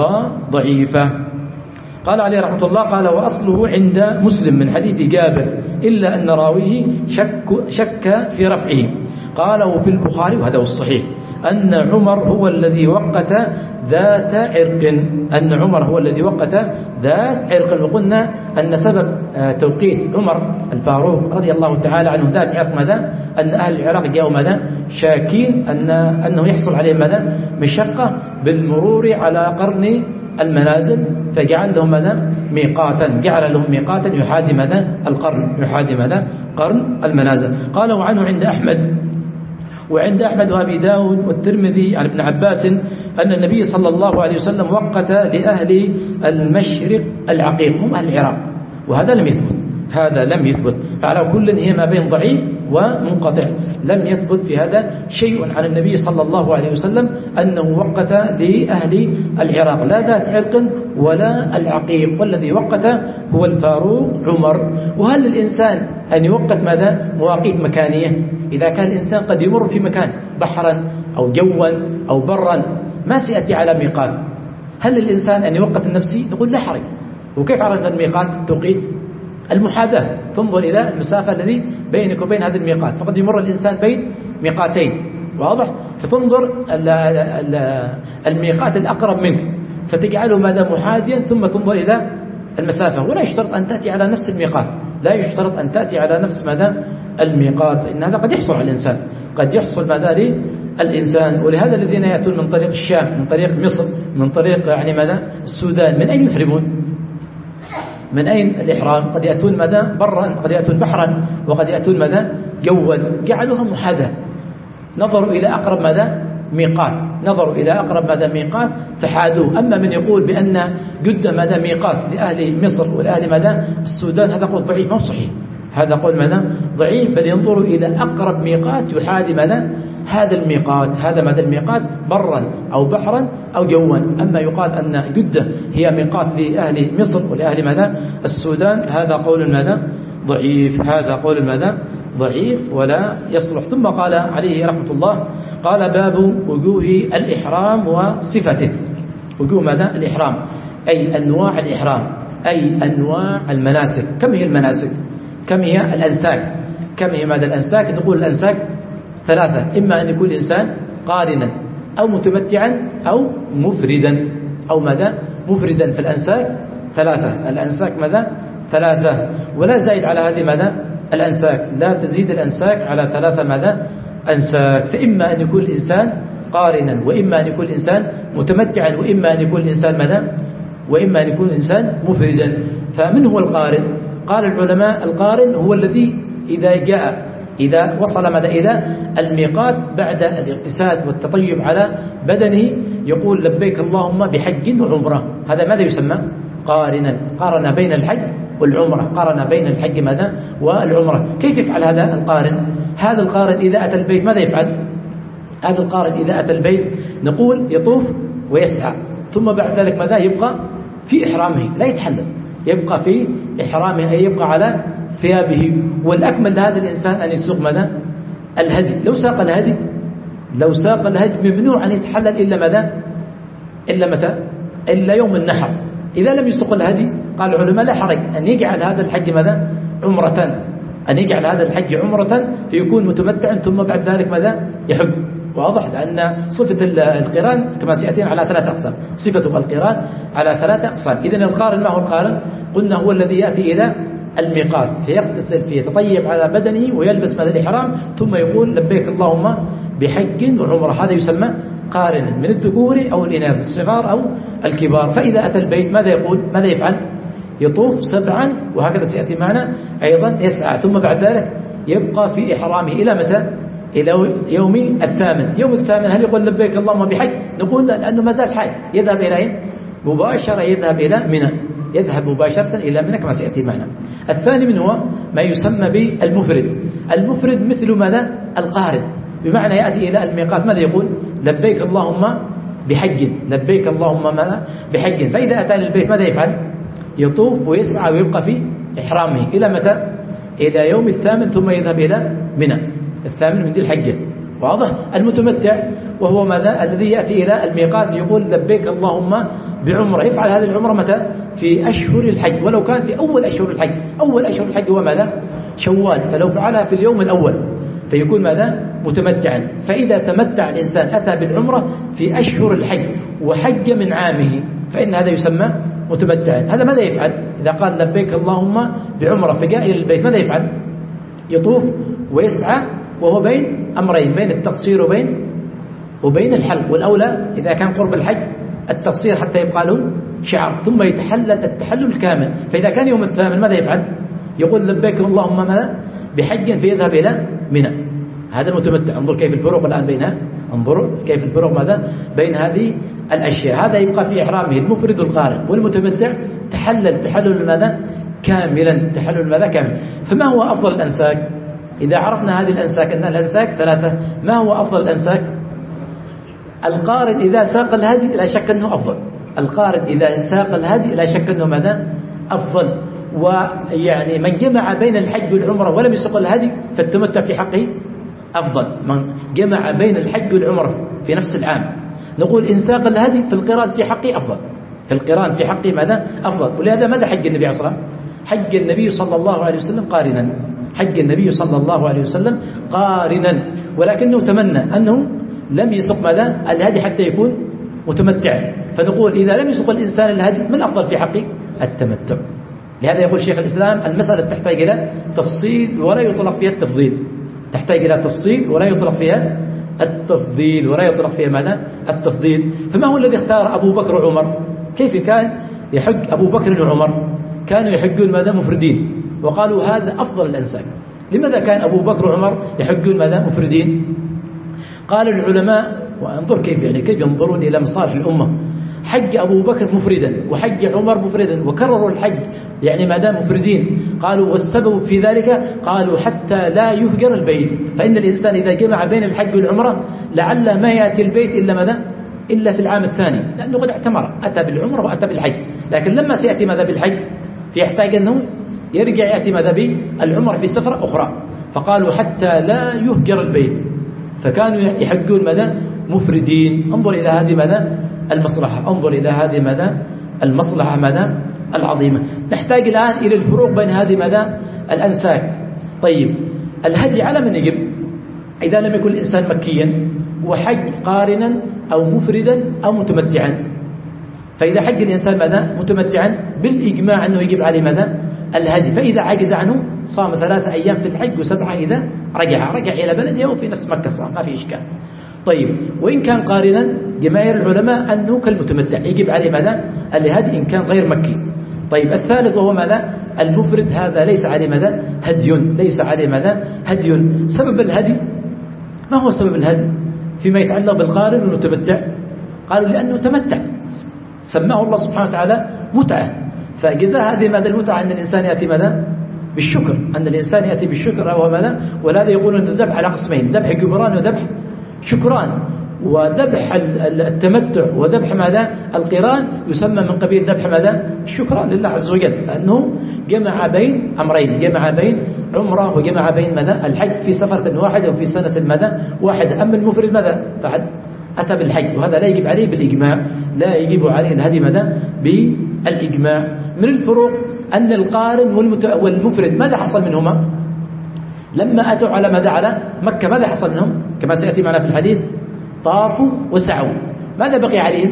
وضعيفة. قال عليه رحمة الله: قال وأصله عند مسلم من حديث جابر إلا أن راويه شك, شك في رفعه. قال وفي البخاري وهذا هو الصحيح أن عمر هو الذي وقت ذات عرق، أن عمر هو الذي وقت ذات عرق. وقلنا أن سبب توقيت عمر الفاروق رضي الله تعالى عنه ذات عرق ماذا؟ أن أهل العراق جاءوا ماذا؟ شاكين أن أنه يحصل عليهم ماذا؟ مشقة بالمرور على قرن المنازل، فجعل لهم ماذا؟ ميقاتا، جعل لهم ميقاتا يحاذي ماذا؟ القرن، يحاذي ماذا؟ قرن المنازل. قال وعنه عند أحمد وعند أحمد وأبي داود والترمذي عن ابن عباس أن النبي صلى الله عليه وسلم وقت لأهل المشرق العقيق، هم أهل العراق، وهذا لم يثبت، هذا لم يثبت. فعلى كل هي ما بين ضعيف ومنقطع، لم يثبت في هذا شيء عن النبي صلى الله عليه وسلم أنه وقت لأهل العراق لا ذات عرق ولا العقيق، والذي وقت هو الفاروق عمر. وهل للإنسان أن يوقت ماذا؟ مواقيت مكانية؟ إذا كان الإنسان قد يمر في مكان بحرا أو جوا أو برا ما سيأتي على ميقات، هل للإنسان أن يوقت النفسي؟ نقول لا حرج. وكيف عرفنا الميقات؟ التوقيت المحاذاة، تنظر إلى المسافة الذي بينك وبين هذا الميقات، فقد يمر الإنسان بين ميقاتين، واضح؟ فتنظر الميقات الأقرب منك فتجعله ماذا؟ محاذيا، ثم تنظر إلى المسافة. ولا يشترط أن تأتي على نفس الميقات، لا يشترط أن تأتي على نفس ماذا؟ الميقات، فإن هذا قد يحصل على الإنسان، قد يحصل ماذا؟ للإنسان. ولهذا الذين يأتون من طريق الشام، من طريق مصر، من طريق يعني ماذا؟ السودان، من أين يحرمون؟ من أين الإحرام؟ قد يأتون ماذا؟ برا، قد يأتون بحرا، وقد يأتون ماذا؟ جوا، جعلوها محاذاة، نظروا إلى أقرب ماذا؟ ميقات، نظروا إلى أقرب ماذا؟ ميقات فحاذوه. أما من يقول بأن جدة ماذا؟ ميقات لأهل مصر ولأهل ماذا؟ السودان، هذا قول ضعيف، ما صحيح، هذا قول ماذا؟ ضعيف. بل ينظروا إلى أقرب ميقات يحاذي ماذا؟ هذا الميقات، هذا ماذا؟ الميقات برا أو بحرا أو جوا. أما يقال أن جدة هي ميقات لأهل مصر ولأهل ماذا؟ السودان، هذا قول ماذا؟ ضعيف، هذا قول ماذا؟ ضعيف ولا يصلح. ثم قال عليه رحمة الله: قال باب وجوه الإحرام وصفته. وجوه ماذا؟ الإحرام أي أنواع الإحرام، أي أنواع المناسك. كم هي المناسك؟ كم هي الأنساك؟ كم هي ماذا؟ الأنساك. نقول الأنساك ثلاثة: إما أن يكون الإنسان قارنا أو متمتعا أو مفردا، أو ماذا؟ مفردا. في الأنساك ثلاثة، الأنساك ماذا؟ ثلاثة، ولا زائد على هذه ماذا؟ الأنساك، لا تزيد الأنساك على ثلاثة ماذا؟ أنساك. فإما أن يكون الإنسان قارنا، وإما أن يكون الإنسان متمتعا، وإما أن يكون الإنسان ماذا؟ وإما أن يكون الإنسان مفردا. فمن هو القارن؟ قال العلماء: القارن هو الذي إذا جاء إذا وصل ماذا؟ إلى الميقات بعد الاغتسال والتطيب على بدنه يقول لبيك اللهم بحج وعمرة، هذا ماذا يسمى؟ قارنا، قارن بين الحج والعمرة، قارن بين الحج ماذا؟ والعمرة. كيف يفعل هذا القارن؟ هذا القارن إذا أتى البيت ماذا يفعل؟ هذا القارن إذا أتى البيت نقول يطوف ويسعى، ثم بعد ذلك ماذا؟ يبقى في إحرامه، لا يتحلل، يبقى في إحرامه، أي يبقى على ثيابه. والأكمل لهذا الإنسان أن يسوق ماذا؟ الهدي. لو ساق الهدي لو ساق الهدي ممنوع أن يتحلل إلا ماذا؟ إلا متى؟ إلا يوم النحر. إذا لم يسوق الهدي قال العلماء لا حرج أن يجعل هذا الحج ماذا؟ عمرة، أن يجعل هذا الحج عمرة فيكون متمتعا ثم بعد ذلك ماذا؟ يحج. واضح؟ لأن صفة القران كما سيأتينا على ثلاثة أقسام، صفة القران على ثلاثة أقسام. إذن القارن ما هو القارن؟ قلنا هو الذي يأتي إلى الميقات فيغتسل فيه يتطيب على بدنه ويلبس ماذا؟ الإحرام ثم يقول لبيك اللهم بحج وعمرة. هذا يسمى قارنا من الذكور أو الإناث، الصغار أو الكبار. فإذا أتى البيت ماذا يقول؟ ماذا يفعل؟ يطوف سبعا وهكذا سيأتي معنا أيضا يسعى، ثم بعد ذلك يبقى في إحرامه إلى متى؟ إلى يوم الثامن. يوم الثامن هل يقول لبيك اللهم بحج؟ نقول لا، لأنه ما زال حاج. يذهب إلى أين؟ مباشرة يذهب إلى منى، يذهب مباشرة إلى منى كما سيأتي معنا. الثاني من هو ما يسمى بالمفرد. المفرد مثل ماذا؟ القارن، بمعنى يأتي إلى الميقات ماذا يقول؟ لبيك اللهم بحج، لبيك اللهم ماذا؟ بحج. فإذا أتى للبيت ماذا يفعل؟ يطوف ويسعى ويبقى في إحرامه إلى متى؟ إلى يوم الثامن ثم يذهب إلى منى، الثامن من ذي الحجة. واضح؟ المتمتع وهو ماذا؟ الذي يأتي إلى الميقات يقول لبيك اللهم بعمرة، يفعل هذه العمرة متى؟ في أشهر الحج، ولو كان في أول أشهر الحج. أول أشهر الحج هو ماذا؟ شوال، فلو فعلها في اليوم الأول فيكون ماذا؟ متمتعا. فإذا تمتع الإنسان أتى بالعمرة في أشهر الحج وحج من عامه فإن هذا يسمى متمتعا. هذا ماذا يفعل؟ إذا قال لبيك اللهم بعمرة فجاء إلى البيت ماذا يفعل؟ يطوف ويسعى وهو بين أمرين، بين التقصير وبين وبين الحلق، والأولى إذا كان قرب الحج التقصير حتى يبقى له شعر، ثم يتحلل التحلل الكامل. فإذا كان يوم الثامن ماذا يفعل؟ يقول لبيك اللهم ماذا؟ بحج فيذهب إلى منى. هذا المتمتع. انظر كيف الفروق الآن بينها، انظروا كيف الفروق ماذا؟ بين هذه الأشياء. هذا يبقى في إحرامه المفرد القارن، والمتمتع تحلل تحلل ماذا؟ كاملا، تحلل ماذا؟ كامل. فما هو أفضل الأنساك؟ إذا عرفنا هذه الأنساك أن الأنساك ثلاثة، ما هو أفضل الأنساك؟ القارن إذا ساق الهدي لا شك أنه أفضل، القارن إذا ساق الهدي لا شك أنه ماذا؟ أفضل. ويعني من جمع بين الحج والعمرة ولم يسق الهدي فالتمتع في حقه أفضل. من جمع بين الحج والعمرة في نفس العام نقول إن ساق الهدي في القران في حقه أفضل، في القران في حقه ماذا؟ أفضل. ولهذا ماذا حج النبي عليه الصلاة والسلام؟ حج النبي صلى الله عليه وسلم قارنا، حج النبي صلى الله عليه وسلم قارنا، ولكنه تمنى أنه لم يسق ماذا؟ الهدي حتى يكون متمتعا. فنقول إذا لم يسق الإنسان الهدي من أفضل في حقه؟ التمتع. لهذا يقول شيخ الإسلام المسألة تحتاج إلى تفصيل ولا يطلق فيها التفضيل، تحتاج إلى تفصيل ولا يطلق فيها التفضيل، ولا يطلق فيها ماذا؟ التفضيل. فما هو الذي اختار أبو بكر وعمر؟ كيف كان يحج أبو بكر وعمر؟ كانوا يحجون ماذا؟ مفردين، وقالوا هذا أفضل الأنساك. لماذا كان أبو بكر وعمر يحجون ماذا؟ مفردين؟ قال العلماء، وانظر كيف يعني كيف ينظرون إلى مصالح الأمة، حج أبو بكر مفردا وحج عمر مفردا وكرروا الحج يعني ما دام مفردين. قالوا والسبب في ذلك قالوا حتى لا يهجر البيت، فإن الإنسان إذا جمع بين الحج والعمرة لعل ما يأتي البيت إلا ماذا؟ إلا في العام الثاني، لأنه قد اعتمر أتى بالعمرة وأتى بالحج. لكن لما سيأتي ماذا؟ بالحج فيحتاج أنه يرجع يأتي ماذا؟ بالعمرة في سفرة أخرى. فقالوا حتى لا يهجر البيت، فكانوا يحجون ماذا؟ مفردين. انظر إلى هذه ماذا؟ المصلحة، انظر إلى هذه ماذا؟ المصلحة ماذا؟ العظيمة. نحتاج الآن إلى الفروق بين هذه ماذا؟ الأنساك. طيب الهدي على من يجب؟ إذا لم يكن الإنسان مكيا وحج قارنا أو مفردا أو متمتعا. فإذا حج الإنسان ماذا؟ متمتعا بالإجماع أنه يجب عليه ماذا؟ الهدي. فإذا عجز عنه صام ثلاثة أيام في الحج وسبعة إذا رجع رجع إلى بلده وفي نفس مكة صام، ما في إشكال. طيب وإن كان قارنا جماهير العلماء أنه كالمتمتع يجب عليه ماذا؟ الهدي إن كان غير مكي. طيب الثالث وهو ماذا؟ المفرد، هذا ليس عليه ماذا؟ هدي، ليس عليه ماذا؟ هدي. سبب الهدي ما هو سبب الهدي فيما يتعلق بالقارن والمتمتع؟ قالوا لأنه تمتع، سماه الله سبحانه وتعالى متعة، فجزاء هذه ماذا؟ المتعة أن الإنسان يأتي ماذا؟ بالشكر، أن الإنسان يأتي بالشكر. وهو ماذا؟ ولهذا يقولون أن الذبح على قسمين، ذبح جبران وذبح شكران. وذبح التمتع وذبح ماذا القران يسمى من قبيل ذبح ماذا الشكران لله عز وجل، لأنه جمع بين أمرين، جمع بين عمره وجمع بين ماذا الحج في سفرة واحدة وفي سنة ماذا واحدة. أما المفرد ماذا فعل؟ أتى بالحج، وهذا لا يجب عليه بالإجماع، لا يجب عليه الهدي ماذا بالإجماع. من الفروق أن القارن والمفرد ماذا حصل منهما لما أتوا على ماذا على مكة؟ ماذا حصل منهم كما سيأتي معنا في الحديث؟ طافوا وسعوا. ماذا بقي عليهم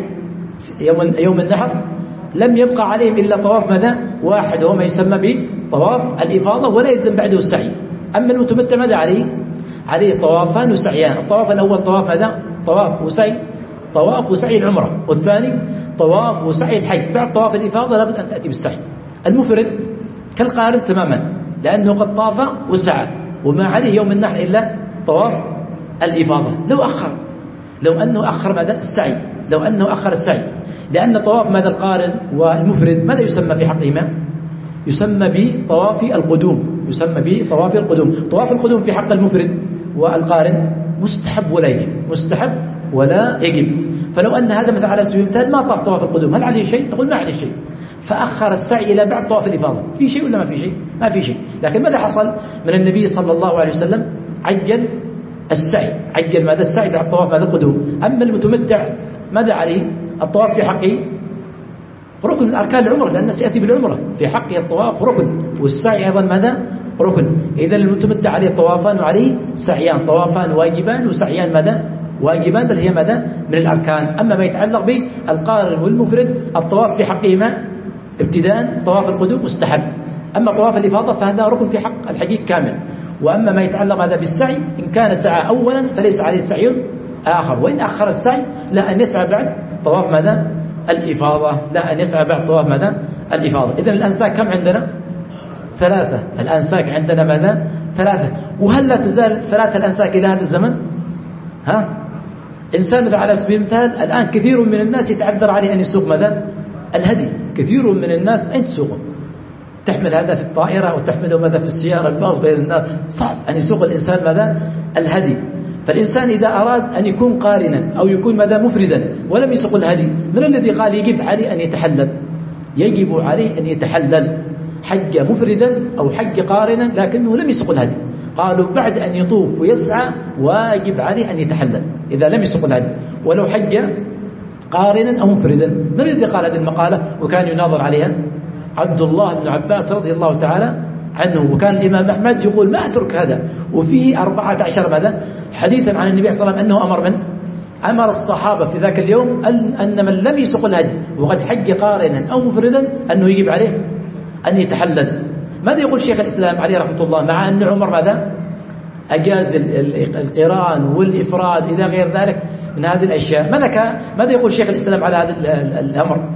يوم يوم النحر؟ لم يبقى عليهم إلا طواف ماذا واحد، وهو ما يسمى بطواف الإفاضة، ولا يلزم بعده السعي. أما المتمتع ماذا عليه؟ عليه طوافان وسعيان. الطواف الأول طواف ماذا طواف وسعي، طواف وسعي العمرة، والثاني طواف وسعي الحج. بعد طواف الإفاضة لابد أن تأتي بالسعي. المفرد كالقارن تماما، لأنه قد طاف وسعى وما عليه يوم النحر إلا طواف الإفاضة. لو أخر لو أنه أخر ماذا السعي لو أنه أخر السعي لأن طواف ماذا القارن والمفرد ماذا يسمى في حقهما؟ يسمى بطواف القدوم، يسمى بطواف القدوم. طواف القدوم في حق المفرد والقارن مستحب ولا يجب، مستحب ولا يجب. فلو أن هذا مثلا على سبيل المثال ما طاف طواف القدوم، هل عليه شيء؟ نقول ما عليه شيء، فأخر السعي إلى بعد طواف الإفاضة. في شيء ولا ما في شيء؟ ما في شيء. لكن ماذا حصل من النبي صلى الله عليه وسلم؟ عجل السعي، عجل ماذا السعي بعد طواف ماذا القدوم. أما المتمتع ماذا عليه؟ الطواف في حقه ركن من أركان العمرة، لأنه سيأتي بالعمرة، في حقه الطواف ركن، والسعي أيضا ماذا ركن. إذا المتمتع عليه طوافان وعليه سعيان، طوافان واجبان وسعيان ماذا واجبان، بل هي ماذا من الأركان. أما ما يتعلق بالقارن والمفرد الطواف في حقهما ابتداء طواف القدوم مستحب، أما طواف الإفاضة فهذا ركن في حق الحقيق كامل. وأما ما يتعلق هذا بالسعي إن كان سعى أولا فليس عليه سعي آخر، وإن أخر السعي لا أن يسعى بعد طواف ماذا الإفاضة، لا أن يسعى بعد طواف ماذا الإفاضة. إذن الأنساك كم عندنا؟ ثلاثة. الأنساك عندنا ماذا؟ ثلاثة. وهل لا تزال ثلاثة الأنساك إلى هذا الزمن؟ ها؟ إنسان على سبيل المثال الآن كثير من الناس يتعذر عليه أن يسوق ماذا الهدي، كثير من الناس أن تسوقه، تحمل هذا في الطائرة وتحمله ماذا في السيارة الباص بين الناس، صعب أن يسوق الإنسان ماذا الهدي. فالإنسان إذا أراد أن يكون قارنا أو يكون ماذا مفردا ولم يسوق الهدي، من الذي قال يجب عليه أن يتحلل؟ يجب عليه أن يتحلل حج مفردا أو حج قارنا لكنه لم يسوق الهدي. قالوا بعد أن يطوف ويسعى واجب عليه أن يتحلل إذا لم يسوق الهدي، ولو حج قارنا أو مفردا. من الذي قال هذه المقالة وكان يناظر عليها؟ عبد الله بن عباس رضي الله تعالى عنه. وكان الإمام أحمد يقول ما أترك هذا، وفيه أربعة عشر ماذا حديثا عن النبي صلى الله عليه وسلم أنه أمر من أمر الصحابة في ذاك اليوم أن, أن من لم يسوق الهدي وقد حج قارنا أو مفردا أنه يجب عليه أن يتحلل. ماذا يقول شيخ الإسلام عليه رحمة الله؟ مع أن عمر ماذا أجاز القران والإفراد إلى غير ذلك من هذه الأشياء. ماذا كان ماذا يقول شيخ الإسلام على هذا الأمر؟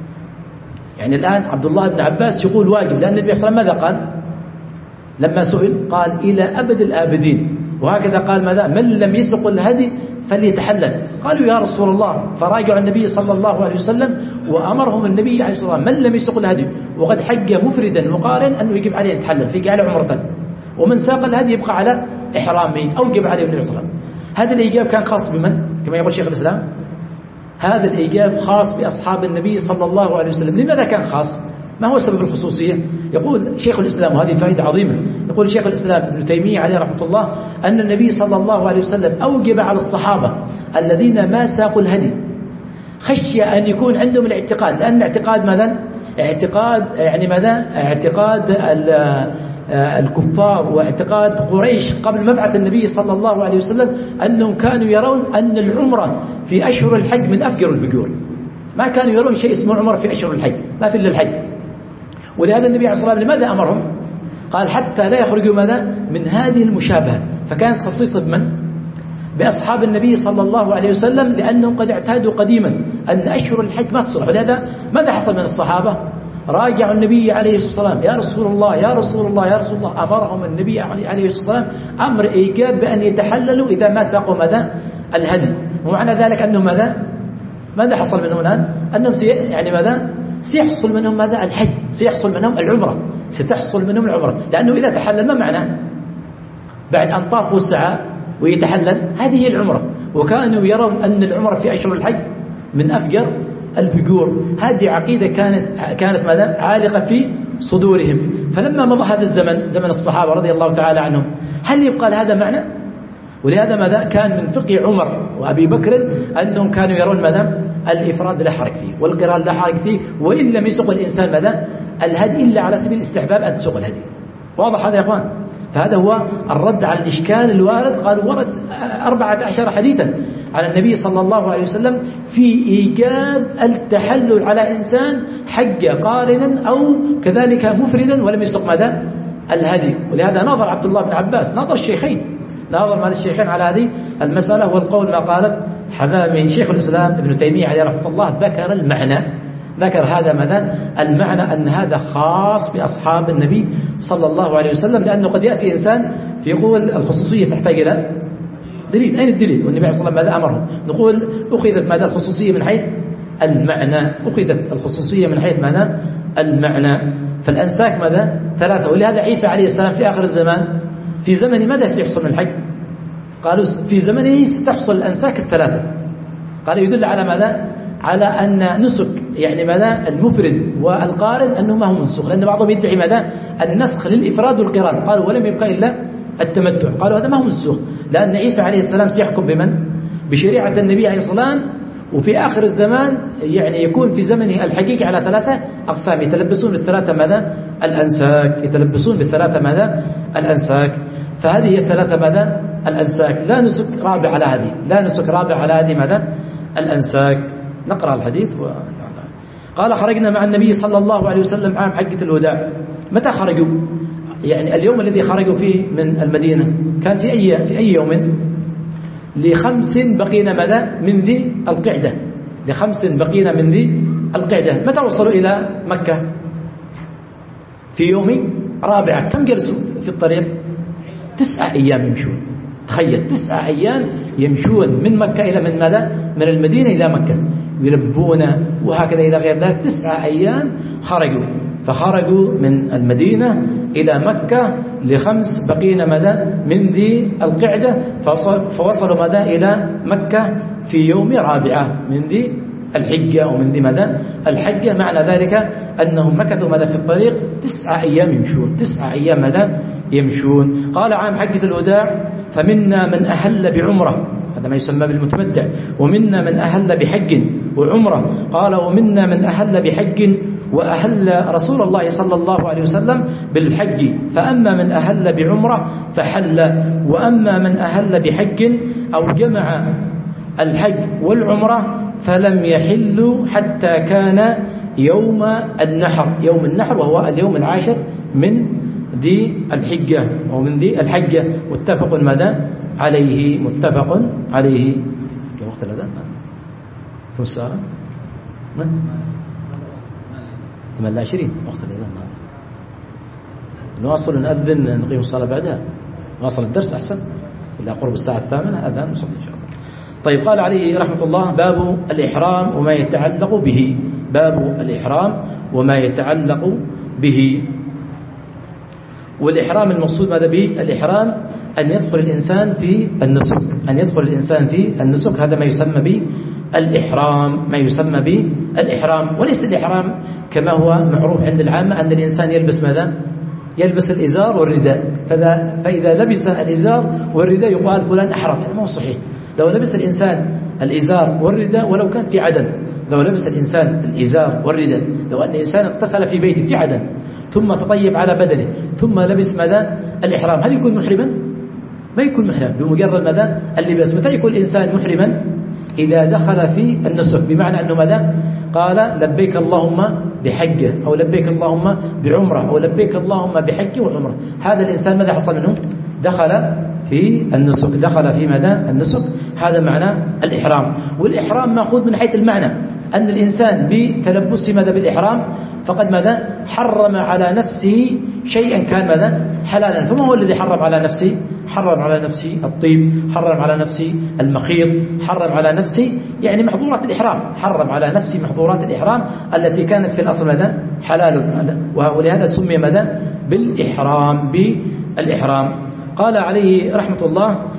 يعني الآن عبد الله بن عباس يقول واجب، لأن النبي صلى الله عليه وسلم ماذا قال لما سئل؟ قال إلى أبد الآبدين. وهكذا قال ماذا من لم يسق الهدي فليتحلل. قالوا يا رسول الله، فراجعوا النبي صلى الله عليه وسلم وأمرهم النبي عليه الصلاة والسلام من لم يسق الهدي وقد حج مفردا وقارن أنه يجب عليه يتحلل في على عمرة، ومن ساق الهدي يبقى على إحرامه أو يجب عليه النبي صلى الله عليه وسلم. هذا الإيجاب كان خاص بمن كما يقول شيخ الإسلام؟ هذا الإيجاب خاص بأصحاب النبي صلى الله عليه وسلم. لماذا كان خاص؟ ما هو سبب الخصوصية؟ يقول شيخ الإسلام، وهذه فائدة عظيمة، يقول شيخ الإسلام ابن تيمية عليه رحمة الله أن النبي صلى الله عليه وسلم أوجب على الصحابة الذين ما ساقوا الهدي خشية أن يكون عندهم الاعتقاد، لأن اعتقاد ماذا؟ اعتقاد يعني ماذا؟ اعتقاد الكفار واعتقاد قريش قبل مبعث النبي صلى الله عليه وسلم أنهم كانوا يرون أن العمرة في أشهر الحج من أفجر الفجور، ما كانوا يرون شيء اسمه عمرة في أشهر الحج، ما في إلا الحج. ولهذا النبي عليه الصلاة والسلام لماذا أمرهم؟ قال حتى لا يخرجوا ماذا من هذه المشابهة. فكانت خصيصة بمن؟ بأصحاب النبي صلى الله عليه وسلم، لأنهم قد اعتادوا قديما أن أشهر الحج ما تصلح. ولهذا ماذا حصل من الصحابة؟ راجعوا النبي عليه الصلاة والسلام يا رسول الله يا رسول الله يا رسول الله. أمرهم النبي عليه الصلاة والسلام أمر إيجاب بأن يتحللوا إذا ما ساقوا ماذا الهدي. ومعنى ذلك أنهم ماذا ماذا حصل منهم الآن؟ أنهم يعني ماذا سيحصل منهم ماذا الحج، سيحصل منهم العمرة، ستحصل منهم العمرة. لأنه إذا تحلل ما معناه؟ بعد أن طاف والسعى ويتحلل، هذه هي العمرة. وكانوا يرون أن العمرة في أشهر الحج من أفجر الفجور. هذه عقيدة كانت كانت ماذا عالقة في صدورهم. فلما مضى هذا الزمن زمن الصحابة رضي الله تعالى عنهم هل يبقى هذا معنى؟ ولهذا ماذا كان من فقه عمر وأبي بكر أنهم كانوا يرون ماذا الإفراد لا حرج فيه والقران لا حرج فيه، وإن لم يسق الإنسان ماذا الهدي إلا على سبيل الاستحباب أن تسق الهدي. واضح هذا يا أخوان؟ فهذا هو الرد على الإشكال الوارد. قالوا ورد أربعة عشر حديثا على النبي صلى الله عليه وسلم في إيجاب التحلل على إنسان حج قارنا أو كذلك مفردا ولم يسق ماذا الهدي. ولهذا نظر عبد الله بن عباس نظر الشيخين نظر مال الشيخين على هذه المسألة. والقول ما قالت حمامي شيخ الإسلام ابن تيمية عليه رحمة الله ذكر المعنى ذكر هذا ماذا المعنى أن هذا خاص بأصحاب النبي صلى الله عليه وسلم، لأنه قد يأتي إنسان يقول الخصوصية تحتاج إلى دليل. أين الدليل؟ والنبي صلى الله عليه وسلم ماذا أمره؟ نقول أخذت ماذا الخصوصية من حيث المعنى أخذت الخصوصية من حيث ماذا المعنى. فالأنساك ماذا ثلاثة. ولهذا عيسى عليه السلام في آخر الزمان في زمن ماذا سيحصل من الحج؟ قالوا في زمنه ستحصل الأنساك الثلاثة. قالوا يدل على ماذا على أن نسك يعني ماذا المفرد والقارن أنه ما هو منسوخ، لأن بعضهم يدعي ماذا النسخ للإفراد والقران. قالوا ولم يبقى إلا التمتع. قالوا هذا ما هو منسوخ، لأن عيسى عليه السلام سيحكم بمن؟ بشريعة النبي عليه السلام. وفي آخر الزمان يعني يكون في زمنه الحقيقة على ثلاثة أقسام يتلبسون بالثلاثة ماذا الأنساك يتلبسون بالثلاثة ماذا الأنساك. فهذه هي الثلاثة ماذا الأنساك. لا نسك رابع على هذه لا نسك رابع على هذه ماذا الأنساك. نقرأ الحديث و... قال خرجنا مع النبي صلى الله عليه وسلم عام حجة الوداع. متى خرجوا؟ يعني اليوم الذي خرجوا فيه من المدينة كان في أي في أي يوم؟ لخمس بقينا ماذا من ذي القعدة لخمس بقينا من ذي القعدة. متى وصلوا إلى مكة؟ في يوم رابعة. كم جلسوا في الطريق؟ تسعة أيام يمشون. تخيل تسعة أيام يمشون من مكة إلى من ماذا من المدينة إلى مكة يلبون وهكذا إلى غير ذلك. تسعة أيام خرجوا. فخرجوا من المدينة إلى مكة لخمس بقينا ماذا من ذي القعدة. فوصلوا ماذا إلى مكة في يوم رابعة من ذي الحجة أو من ذي ماذا الحجة. معنى ذلك أنهم مكثوا ماذا في الطريق تسعة أيام يمشون تسعة أيام ماذا يمشون. قال عام حجة الوداع فمنا من أهل بعمرة هذا ما يسمى بالمتمتع ومنا من أهل بحج وعمرة. قال ومنا من أهل بحج وأهل رسول الله صلى الله عليه وسلم بالحج. فأما من أهل بعمرة فحل وأما من أهل بحج أو جمع الحج والعمرة فلم يحل حتى كان يوم النحر يوم النحر وهو اليوم العاشر من ذي الحجة أو من ذي الحجة. متفق ماذا عليه متفق عليه. كم وقت الأذان؟ كم الساعة؟ ثمانية وعشرين وقت الأذان. نواصل نأذن نقيم الصلاة بعدها نواصل الدرس أحسن إلى قرب الساعة الثامنة أذان نصلي إن شاء الله. طيب قال عليه رحمة الله باب الإحرام وما يتعلق به. باب الإحرام وما يتعلق به. والإحرام المقصود ماذا به؟ الإحرام أن يدخل الإنسان في النسك أن يدخل الإنسان في النسك. هذا ما يسمى به الإحرام ما يسمى به الإحرام. وليس الإحرام كما هو معروف عند العامة أن الإنسان يلبس ماذا يلبس الإزار والرداء. فإذا لبس الإزار والرداء يقال فلان أحرم. هذا ما هو صحيح. لو لبس الإنسان الإزار والرداء ولو كان في عدن لو لبس الإنسان الإزار والرداء لو أن الإنسان اغتسل في بيته في عدن ثم تطيب على بدنه ثم لبس ماذا الإحرام هل يكون محرما؟ ما يكون محرم بمجرد ماذا اللباس. متى يكون الإنسان محرما؟ إذا دخل في النسك بمعنى أنه ماذا قال لبيك اللهم بحجة أو لبيك اللهم بعمرة أو لبيك اللهم بحج وعمرة. هذا الإنسان ماذا حصل منه؟ دخل في النسك دخل في ماذا النسك. هذا معنى الإحرام. والإحرام مأخوذ من حيث المعنى أن الإنسان بتلبسه ماذا بالإحرام فقد ماذا حرم على نفسه شيئا كان ماذا حلالا. فما هو الذي حرم على نفسه؟ حرم على نفسه الطيب حرم على نفسه المخيط حرم على نفسه يعني محظورات الإحرام. حرم على نفسه محظورات الإحرام التي كانت في الأصل ماذا حلال. ولهذا سمي ماذا بالإحرام بالإحرام. قال عليه رحمة الله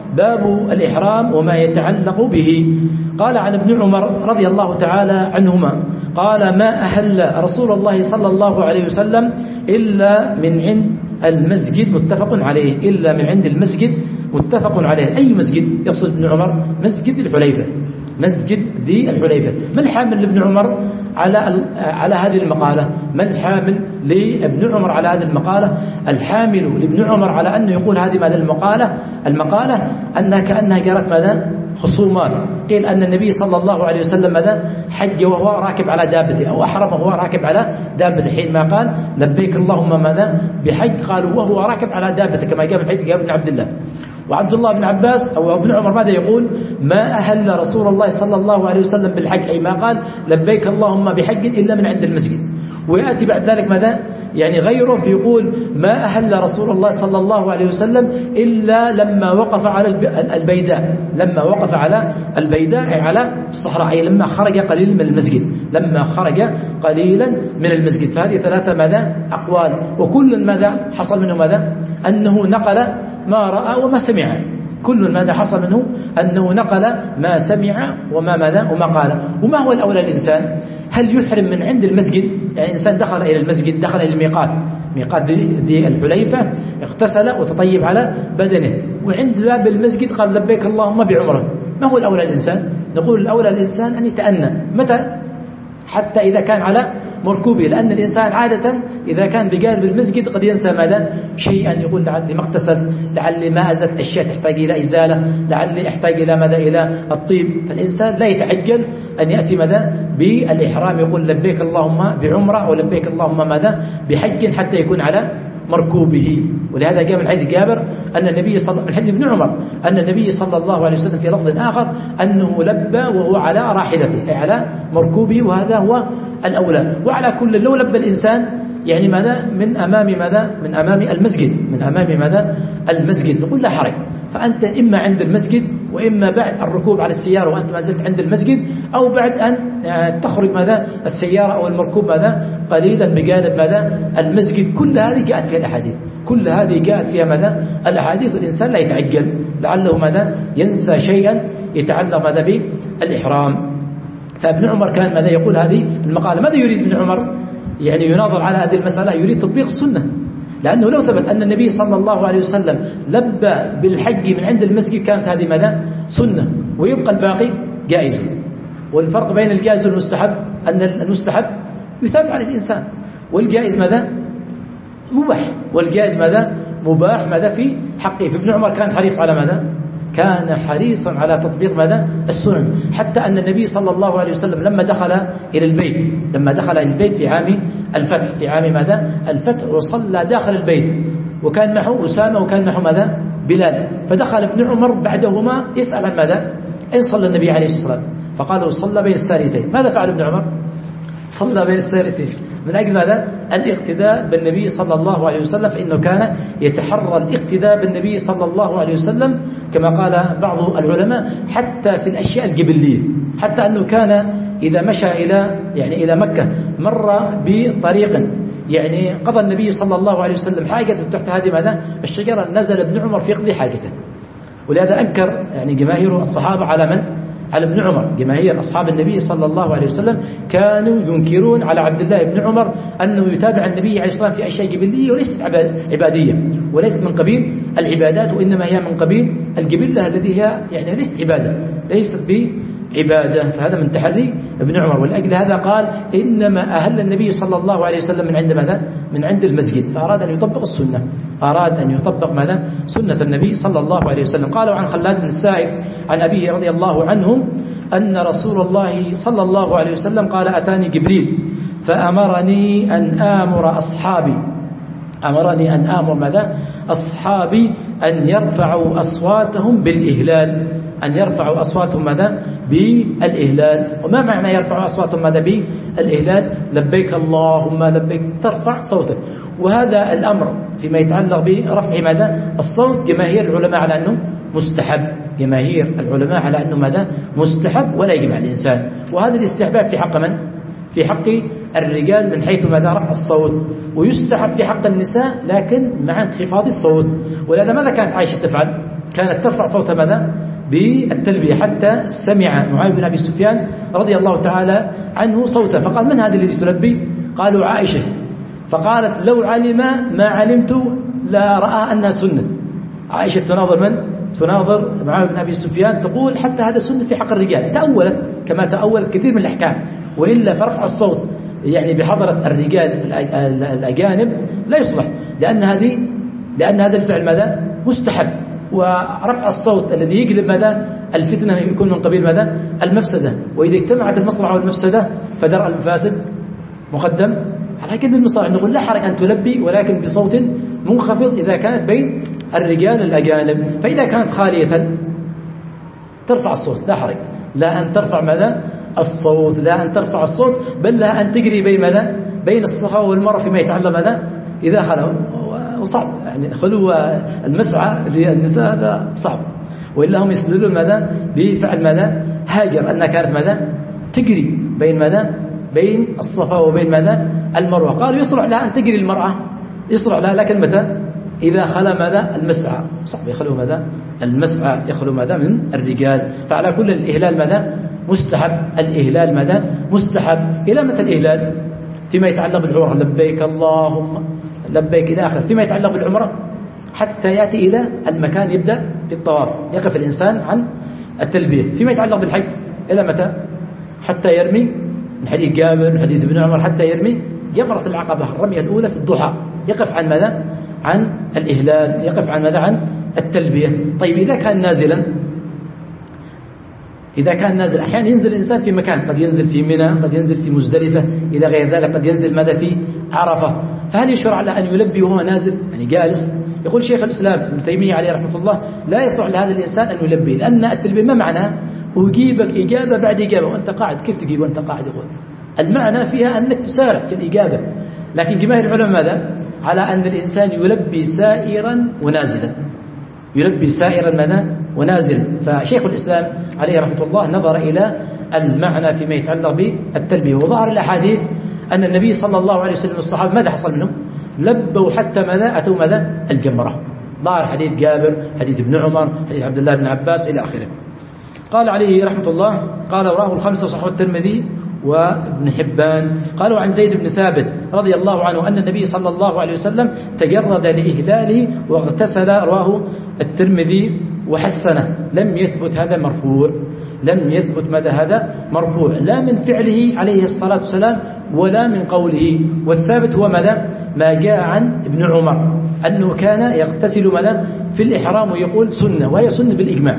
باب الإحرام وما يتعلق به. قال عن ابن عمر رضي الله تعالى عنهما قال ما أهل رسول الله صلى الله عليه وسلم إلا من عند المسجد متفق عليه، إلا من عند المسجد متفق عليه. أي مسجد يقصد ابن عمر؟ مسجد الحليفة، مسجد ذي الحليفة. من الحامل لابن عمر على على هذه المقالة؟ من الحامل لابن عمر على هذه المقالة؟ الحامل لابن عمر على أنه يقول هذه ماذا المقالة المقالة أنها كأنها جرت ماذا خصومات. قيل أن النبي صلى الله عليه وسلم ماذا حج وهو راكب على دابته، أو أحرم وهو راكب على دابته حينما قال لبيك اللهم ماذا بحج، قالوا وهو راكب على دابته كما جاء في حديث جابر بن عبد الله. وعبد الله بن عباس أو ابن عمر ماذا يقول؟ ما أهل رسول الله صلى الله عليه وسلم بالحج، أي ما قال لبيك اللهم بحج إلا من عند المسجد. ويأتي بعد ذلك ماذا يعني غيره فيقول ما أهل رسول الله صلى الله عليه وسلم إلا لما وقف على البيداء، لما وقف على البيداء على الصحراء، أي لما خرج قليلا من المسجد، لما خرج قليلا من المسجد. فهذه ثلاثة ماذا أقوال، وكل ماذا حصل منه ماذا أنه نقل ما رأى وما سمع، كل ماذا حصل منه أنه نقل ما سمع وما ماذا وما قال. وما هو الأولى الإنسان؟ هل يحرم من عند المسجد؟ يعني إنسان دخل إلى المسجد، دخل إلى الميقات، ميقات ذي الحليفة، اغتسل وتطيب على بدنه، وعند باب المسجد قال لبيك اللهم بعمره. ما هو الأولى الإنسان؟ نقول الأولى الإنسان أن يتأنى. متى؟ حتى إذا كان على مركوبه، لأن الإنسان عادة إذا كان بجانب المسجد قد ينسى ماذا شيئا، يقول لعلي ما اغتسل، لعلي ما أزلت أشياء تحتاج إلى إزالة، لعلي أحتاج إلى ماذا إلى الطيب. فالإنسان لا يتعجل أن يأتي ماذا بالإحرام، يقول لبيك اللهم بعمرة أو لبيك اللهم ماذا بحج حتى يكون على مركوبه. ولهذا جاء من حديث جابر أن النبي صلى من حديث ابن عمر أن النبي صلى الله عليه وسلم في لفظ آخر أنه لبى وهو على راحلته، أي على مركوبه، وهذا هو الأولى. وعلى كل لو لبى الإنسان يعني ماذا من أمام ماذا من أمام المسجد، من أمام ماذا المسجد، نقول لا حرج. فأنت إما عند المسجد وإما بعد الركوب على السيارة وأنت ما زلت عند المسجد، أو بعد أن تخرج ماذا السيارة أو المركوب ماذا قليلا بجانب ماذا المسجد. كل هذه جاءت فيها الأحاديث، كل هذه جاءت فيها ماذا الأحاديث. الإنسان لا يتعجل لعله ماذا ينسى شيئا يتعلق ماذا بالإحرام. فابن عمر كان ماذا يقول هذه المقالة. ماذا يريد ابن عمر؟ يعني يناظر على هذه المسألة، يريد تطبيق السنة، لأنه لو ثبت أن النبي صلى الله عليه وسلم لبى بالحج من عند المسجد كانت هذه ماذا سنة، ويبقى الباقي جائز. والفرق بين الجائز والمستحب أن المستحب يثاب على الإنسان، والجائز ماذا مباح، والجائز ماذا مباح ماذا في حقه. فابن عمر كان حريص على ماذا كان حريصا على تطبيق ماذا السنن، حتى أن النبي صلى الله عليه وسلم لما دخل إلى البيت لما دخل إلى البيت في عام الفتح في عام ماذا الفتح وصلى داخل البيت، وكان معه أسامة وكان معه ماذا بلال. فدخل ابن عمر بعدهما يسأل عن ماذا أين صلى النبي عليه الصلاة والسلام، فقالوا صلى بين الساريتين. ماذا فعل ابن عمر؟ صلى بين الساريتين من أجل ماذا الاقتداء بالنبي صلى الله عليه وسلم، فإنه كان يتحرى الاقتداء بالنبي صلى الله عليه وسلم كما قال بعض العلماء حتى في الأشياء الجبلية، حتى أنه كان إذا مشى إلى يعني إلى مكة مر بطريق يعني قضى النبي صلى الله عليه وسلم حاجته تحت هذه ماذا الشجرة، نزل ابن عمر في يقضي حاجته. ولهذا أنكر يعني جماهير الصحابة على من على ابن عمر. جماهير أصحاب النبي صلى الله عليه وسلم كانوا ينكرون على عبد الله بن عمر أنه يتابع النبي عليه الصلاة والسلام في أشياء جبلية وليست عبادية، وليست من قبيل العبادات، وإنما هي من قبيل الجبلة الذي هي يعني ليست عبادة، ليست بعبادة. فهذا من تحري ابن عمر. ولأجل هذا قال إنما أهل النبي صلى الله عليه وسلم من عند ماذا من عند المسجد، فأراد أن يطبق السنة، أراد أن يطبق ماذا سنة النبي صلى الله عليه وسلم. قالوا عن خلاد بن السائب عن أبيه رضي الله عنه أن رسول الله صلى الله عليه وسلم قال أتاني جبريل فأمرني أن آمر أصحابي أمرني أن آمر ماذا أصحابي أن يرفعوا أصواتهم بالإهلال، أن يرفعوا أصواتهم ماذا بالإهلال. وما معنى يرفعوا أصواتهم ماذا بالإهلال؟ لبيك اللهم لبيك، ترفع صوتك. وهذا الأمر فيما يتعلق برفع ماذا الصوت جماهير العلماء على أنه مستحب، جماهير العلماء على أنه ماذا مستحب ولا يجب على الإنسان. وهذا الاستحباب في حق من؟ في حق الرجال من حيث ماذا رفع الصوت، ويستحب في حق النساء لكن مع انخفاض الصوت. ولهذا ماذا كانت عائشة تفعل؟ كانت ترفع صوتها ماذا بالتلبية، حتى سمع معاوية بن أبي سفيان رضي الله تعالى عنه صوته فقال: من هذه التي تلبي؟ قالوا: عائشة. فقالت: لو علم ما علمت لا رأى أنها سنة. عائشة تناظر من؟ تناظر معاوية بن أبي سفيان، تقول حتى هذا سنة في حق الرجال. تأولت كما تأولت كثير من الأحكام، وإلا فرفع الصوت يعني بحضرة الرجال الأجانب لا يصلح، لأن هذه لأن هذا الفعل ماذا؟ مستحب. ورفع الصوت الذي يجلب ماذا؟ الفتنة يكون من قبيل ماذا؟ المفسدة. وإذا اجتمعت المصلحة والمفسدة فدرء المفاسد مقدم على كلمة المصالح. نقول لا حرج أن تلبي، ولكن بصوت منخفض إذا كانت بين الرجال الأجانب. فإذا كانت خالية ترفع الصوت لا حرج، لا أن ترفع ماذا؟ الصوت، لا أن ترفع الصوت، بل لا أن تجري بين ماذا؟ بين الصفا والمرأة فيما يتعلم ماذا؟ إذا خلوا، وصعب يعني خلو المسعى للنساء هذا صعب، وإلا هم يستدلون ماذا؟ بفعل ماذا؟ هاجر، أنها كانت ماذا؟ تجري بين ماذا؟ بين الصفا وبين ماذا؟ المروة. قالوا يصلح لها أن تجري المرأة، يصلح لها، لكن متى؟ إذا خلى ماذا؟ المسعى. صعب يخلو ماذا؟ المسعى يخلو ماذا؟ من الرجال. فعلى كل الإهلال ماذا؟ مستحب. الإهلال ماذا؟ مستحب. إلى متى الإهلال؟ فيما يتعلق بالعمرة، لبيك اللهم لبيك إلى آخر. فيما يتعلق بالعمرة حتى يأتي إلى المكان يبدأ في الطواف، يقف الإنسان عن التلبية. فيما يتعلق بالحج إلى متى؟ حتى يرمي، من حديث جابر من حديث ابن عمر، حتى يرمي جمرة العقبة الرمية الأولى في الضحى، يقف عن ماذا؟ عن الإهلال، يقف عن ماذا؟ عن التلبية. طيب إذا كان نازلا، إذا كان نازل أحيانا ينزل الإنسان في مكان، قد ينزل في منى، قد ينزل في مزدلفة إلى غير ذلك، قد ينزل ماذا؟ في عرفة. فهل يشرع له أن يلبي وهو نازل يعني جالس؟ يقول شيخ الإسلام ابن تيمية عليه رحمة الله: لا يصلح لهذا الإنسان أن يلبي، لأن التلبية ما معناه؟ أجيبك إجابة بعد إجابة وأنت قاعد. كيف تجيب وأنت قاعد؟ يقول المعنى فيها أنك تسارع في الإجابة. لكن جماهير العلماء ماذا؟ على أن الإنسان يلبي سائرا ونازلا، يلبي سائرا ماذا؟ ونازلا. فشيخ الإسلام عليه رحمة الله نظر إلى المعنى فيما يتعلق بالتلبية، وظهر الأحاديث أن النبي صلى الله عليه وسلم والصحابة ماذا حصل منهم؟ لبوا حتى ماذا؟ أتوا ماذا؟ الجمرة. ظهر حديث جابر، حديث ابن عمر، حديث عبد الله بن عباس إلى آخره. قال عليه رحمة الله: قال رواه الخمسة وصححه الترمذي وابن حبان. قالوا عن زيد بن ثابت رضي الله عنه أن النبي صلى الله عليه وسلم تجرد لإهلاله واغتسل، رواه الترمذي وحسنه. لم يثبت هذا مرفوع، لم يثبت ماذا؟ هذا مرفوع، لا من فعله عليه الصلاة والسلام ولا من قوله. والثابت هو ماذا؟ ما جاء عن ابن عمر أنه كان يغتسل ماذا؟ في الإحرام، ويقول سنة، وهي سنة بالإجماع.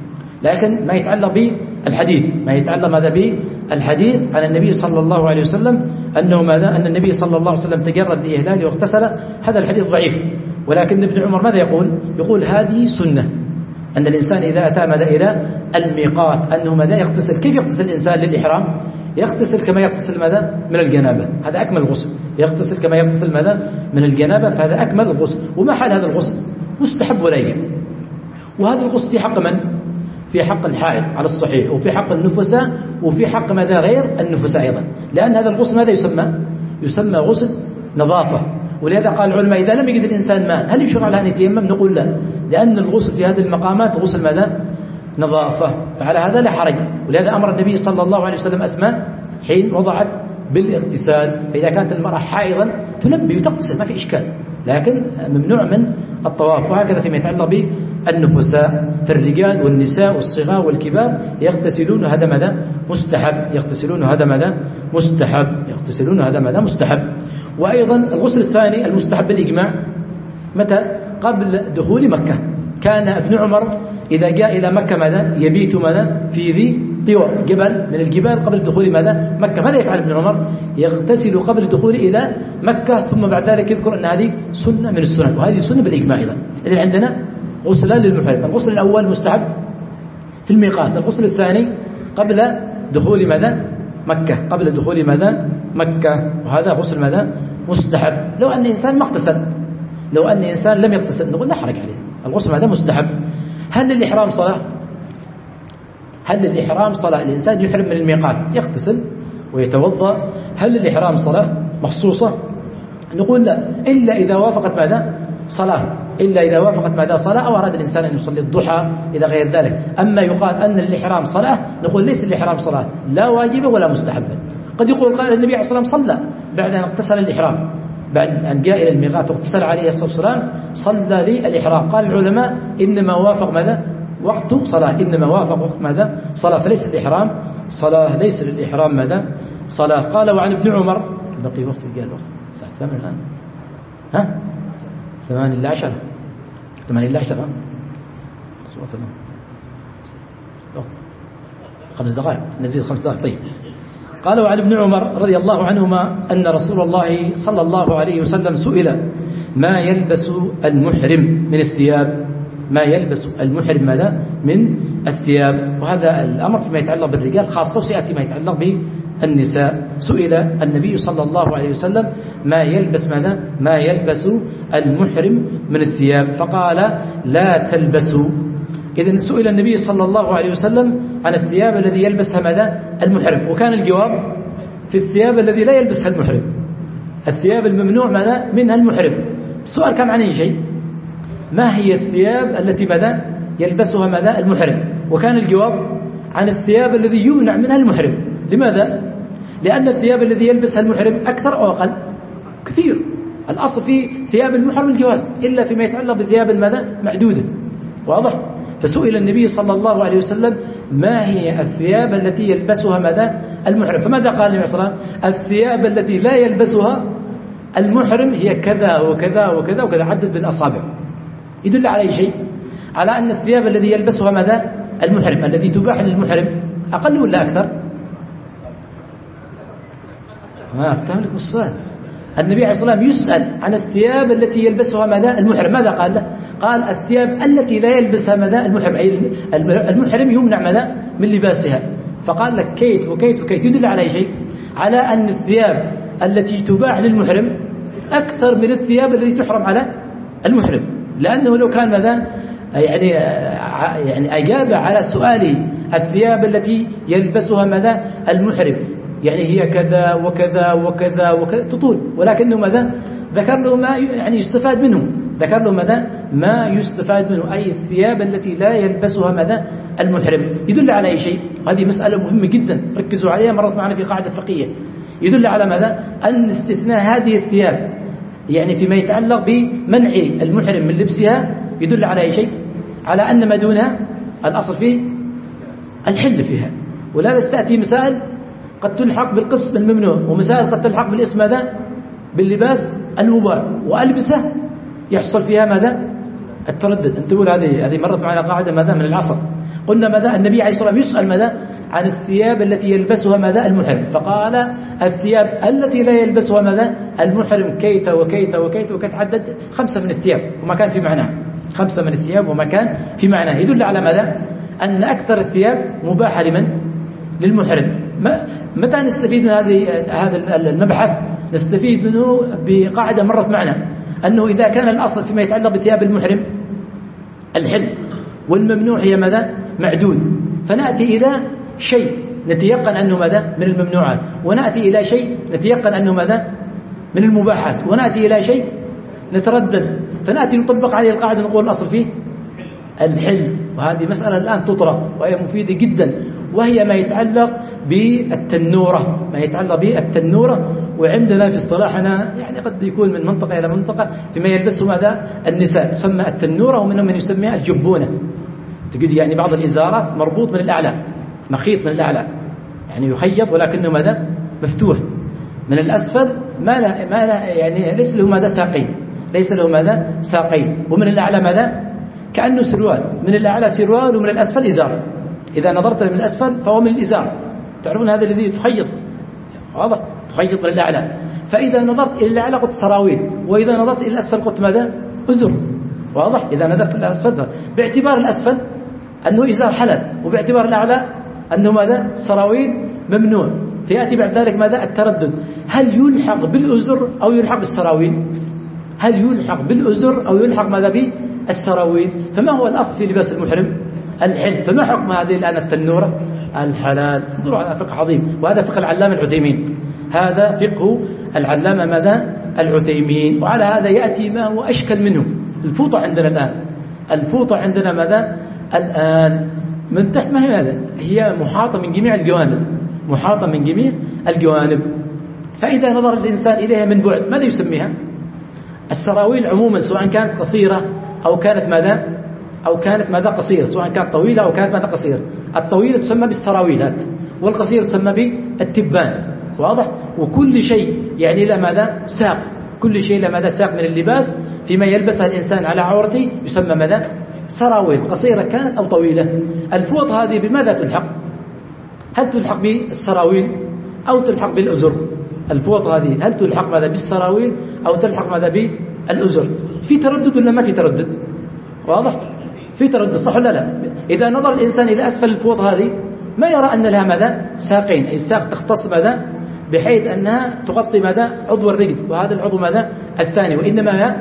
لكن ما يتعلق بالحديث، ما يتعلق ماذا؟ بالحديث عن النبي صلى الله عليه وسلم أنه ماذا؟ أن النبي صلى الله عليه وسلم تجرد لإهلاله واغتسل. هذا الحديث ضعيف، ولكن ابن عمر ماذا يقول؟ يقول هذه سنة، أن الإنسان إذا أتى ماذا؟ إلى الميقات أنه ماذا؟ يغتسل. كيف يغتسل الإنسان للإحرام؟ يغتسل كما يغتسل ماذا؟ من الجنابة. هذا أكمل غسل. يغتسل كما يغتسل ماذا؟ من الجنابة. فهذا أكمل الغسل. وما حال هذا الغسل؟ مستحب ولا يجب. وهذا الغسل في حق من؟ في حق الحائض على الصحيح، وفي حق النفساء، وفي حق ماذا؟ غير النفساء أيضا، لأن هذا الغسل ماذا يسمى؟ يسمى غسل نظافة. ولهذا قال العلماء: إذا لم يجد الإنسان ماء هل يشرع له أن يتيمم؟ نقول لا، لأن الغسل في هذه المقامات غسل ماذا؟ نظافة. فعلى هذا لا حرج. ولهذا أمر النبي صلى الله عليه وسلم أسماء حين وضعت بالاغتسال. فإذا كانت المرأة حائضا تلبي وتغتسل ما في إشكال، لكن ممنوع من الطواف. وهكذا فيما يتعلق بالنفساء، فالرجال والنساء والصغار والكبار يغتسلون، هذا ماذا؟ مستحب. يغتسلون هذا ماذا؟ مستحب. يغتسلون هذا ماذا؟ مستحب. وأيضا الغسل الثاني المستحب بالإجماع متى؟ قبل دخول مكة. كان ابن عمر إذا جاء إلى مكة ماذا؟ يبيت ماذا؟ في ذي طوى، جبل من الجبال، قبل الدخول ماذا؟ مكة. ماذا يفعل ابن عمر؟ يغتسل قبل الدخول إلى مكة، ثم بعد ذلك يذكر أن هذه سنة من السنن، وهذه سنة بالإجماع. إذا إذن عندنا غسلان للمحرم: الغسل الأول مستحب في الميقات، الغسل الثاني قبل دخول ماذا؟ مكة، قبل دخول ماذا؟ مكة. وهذا غسل ماذا؟ مستحب. لو أن إنسان ما اغتسل، لو أن إنسان لم يغتسل نقول لا حرج عليه، الغسل هذا مستحب. هل للإحرام صلاة؟ هل للإحرام صلاة؟ الإنسان يحرم من الميقات يغتسل ويتوضأ، هل للإحرام صلاة مخصوصة؟ نقول لا، إلا إذا وافقت ماذا؟ صلاة إلا إذا وافقت ماذا صلاة أو أراد الإنسان أن يصلي الضحى إلى غير ذلك. أما يقال أن الإحرام صلاة، نقول ليس الإحرام صلاة لا واجبة ولا مستحبة. قد يقول قال النبي عليه الصلاة والسلام صلى بعد أن اغتسل الإحرام، بعد أن جاء إلى الميقات واغتسل عليه الصلاة والسلام صلى للإحرام. قال العلماء إنما وافق ماذا وقت صلاة، إنما وافق وقت ماذا صلاة، فليس الإحرام صلاة، ليس للإحرام ماذا صلاة. قال وعن ابن عمر، بقي وقت جاء الوقت الساعة ثمانية الآن، ها ثمانية إلا عشرة ثمانية إلا عشرة خمس دقائق نزيد خمس دقائق. طيب قال وعن ابن عمر رضي الله عنهما أن رسول الله صلى الله عليه وسلم سئل ما يلبس المحرم من الثياب، ما يلبس المحرم ماذا من الثياب، وهذا الأمر فيما يتعلق بالرجال خاصة، وسيأتي ما يتعلق بالنساء. سئل النبي صلى الله عليه وسلم ما يلبس ماذا ما يلبس المحرم من الثياب، فقال لا تلبسوا. إذن سئل النبي صلى الله عليه وسلم عن الثياب الذي يلبسها ماذا المحرم، وكان الجواب في الثياب الذي لا يلبسها المحرم، الثياب الممنوع ماذا منها المحرم. السؤال كان عن أي شيء، ما هي الثياب التي ماذا يلبسها ماذا المحرم، وكان الجواب عن الثياب الذي يمنع منها المحرم. لماذا؟ لأن الثياب الذي يلبسها المحرم أكثر أو أقل؟ كثير. الأصل في ثياب المحرم الجواز إلا فيما يتعلق بثياب ماذا معدودة، واضح؟ فسئل النبي صلى الله عليه وسلم ما هي الثياب التي يلبسها ماذا المحرم، فماذا قال النبي صلى الله عليه وسلم؟ الثياب التي لا يلبسها المحرم هي كذا وكذا وكذا وكذا، عدد بالأصابع. يدل على أي شيء؟ على أن الثياب الذي يلبسها ماذا المحرم الذي تباح للمحرم أقل ولا أكثر؟ ما أفتهم لكم السؤال. النبي عليه الصلاة والسلام يسأل عن الثياب التي يلبسها ماذا المحرم، ماذا قال له؟ قال الثياب التي لا يلبسها ماذا المحرم، أي المحرم يمنع ماذا من لباسها. فقال لك كيت وكيت وكيت، يدل على أي شيء؟ على أن الثياب التي تباح للمحرم أكثر من الثياب التي تحرم على المحرم، لأنه لو كان ماذا يعني يعني أجاب على سؤالي الثياب التي يلبسها ماذا المحرم يعني هي كذا وكذا وكذا وكذا تطول، ولكنه ماذا ذكر له ما يعني يستفاد منه، ذكر له ماذا ما يستفاد منه، أي الثياب التي لا يلبسها ماذا المحرم. يدل على أي شيء؟ هذه مسألة مهمة جدا ركزوا عليها، مرت معنا في قاعدة فقهية. يدل على ماذا أن استثناء هذه الثياب يعني فيما يتعلق بمنع المحرم من لبسها يدل على أي شيء؟ على أن ما دونها الأصل فيه الحل فيها. ولا تأتي مسائل قد تلحق بالقسم الممنوع، ومسائل قد تلحق بالاسم ماذا باللباس المباح، وألبسه يحصل فيها ماذا التردد. انتبهوا هذه هذه مرت معنا قاعدة ماذا من العصر. قلنا ماذا النبي عليه الصلاة والسلام يسأل ماذا عن الثياب التي يلبسها ماذا المحرم، فقال الثياب التي لا يلبسها ماذا المحرم كيت وكيت وكيت وكيت، عدد خمسة من الثياب وما كان في معناه، خمسة من الثياب وما كان في معناه. يدل على ماذا أن أكثر الثياب مباحة لمن للمحرم. متى نستفيد من هذه هذا المبحث؟ نستفيد منه بقاعدة مرت معنا، أنه إذا كان الأصل فيما يتعلق بثياب المحرم الحل، والممنوع هي ماذا معدود، فنأتي إلى شيء نتيقن أنه ماذا من الممنوعات، ونأتي إلى شيء نتيقن أنه ماذا من المباحات، ونأتي إلى شيء نتردد، فنأتي نطبق عليه القاعدة نقول الأصل فيه الحل. وهذه مسألة الآن تطرق وهي مفيدة جدا، وهي ما يتعلق بالتنورة، ما يتعلق بالتنورة. وعندنا في اصطلاحنا يعني قد يكون من منطقة إلى منطقة فيما يلبسه ماذا النساء تسمى التنورة، ومنهم من يسميها الجبونة. تجد يعني بعض الإزارات مربوط من الأعلى، مخيط من الأعلى يعني يخيط ولكنه ماذا مفتوح، من الأسفل ما لا ما لا يعني ليس له ماذا ساقين، ليس له ماذا ساقين، ومن الأعلى ماذا كأنه سروال، من الأعلى سروال ومن الأسفل إزار. إذا نظرت من الأسفل فهو من الإزار، تعرفون هذا الذي تخيط، واضح تخيط من الأعلى. فإذا نظرت إلى الأعلى قلت سراويل، وإذا نظرت إلى الأسفل قلت ماذا أزر، واضح. إذا نظرت إلى الأسفل باعتبار الأسفل أنه إزار حلال، وباعتبار الأعلى أنه ماذا سراويل ممنوع. فيأتي بعد ذلك ماذا التردد، هل يلحق بالأزر أو يلحق بالسراويل، هل يلحق بالأزر أو يلحق ماذا بالسراويل. فما هو الأصل في لباس المحرم الحل، فما حكم هذه الآن التنورة الحلال. انظروا على فقه عظيم، وهذا فقه العلامة العثيمين، هذا فقه العلامة ماذا العثيمين. وعلى هذا يأتي ما هو أشكل منه، الفوطة عندنا الآن الفوطة عندنا ماذا الآن من تحت ما هي ماذا هي محاطة من جميع الجوانب محاطة من جميع الجوانب. فإذا نظر الإنسان إليها من بعد ماذا يسميها؟ السراويل عموما سواء كانت قصيرة أو كانت ماذا أو كانت ماذا قصيرة، سواء كانت طويلة أو كانت ماذا قصيرة. الطويلة تسمى بالسراويلات والقصيرة تسمى بالتبان. واضح؟ وكل شيء يعني له ماذا ساق، كل شيء له ماذا ساق من اللباس فيما يلبسها الإنسان على عورته يسمى ماذا سراويل، قصيرة كانت أو طويلة. الفوط هذه بماذا تلحق؟ هل تلحق بالسراويل أو تلحق بالأزر؟ الفوط هذه هل تلحق ماذا بالسراويل أو تلحق ماذا بالأزر؟ في تردد ولا ما في تردد؟ واضح؟ في تردد صح ولا لا؟ إذا نظر الإنسان إلى أسفل الفوط هذه ما يرى أن لها ماذا ساقين، أي الساق تختص ماذا بحيث أنها تغطي ماذا عضو الرجل، وهذا العضو ماذا الثاني، وإنما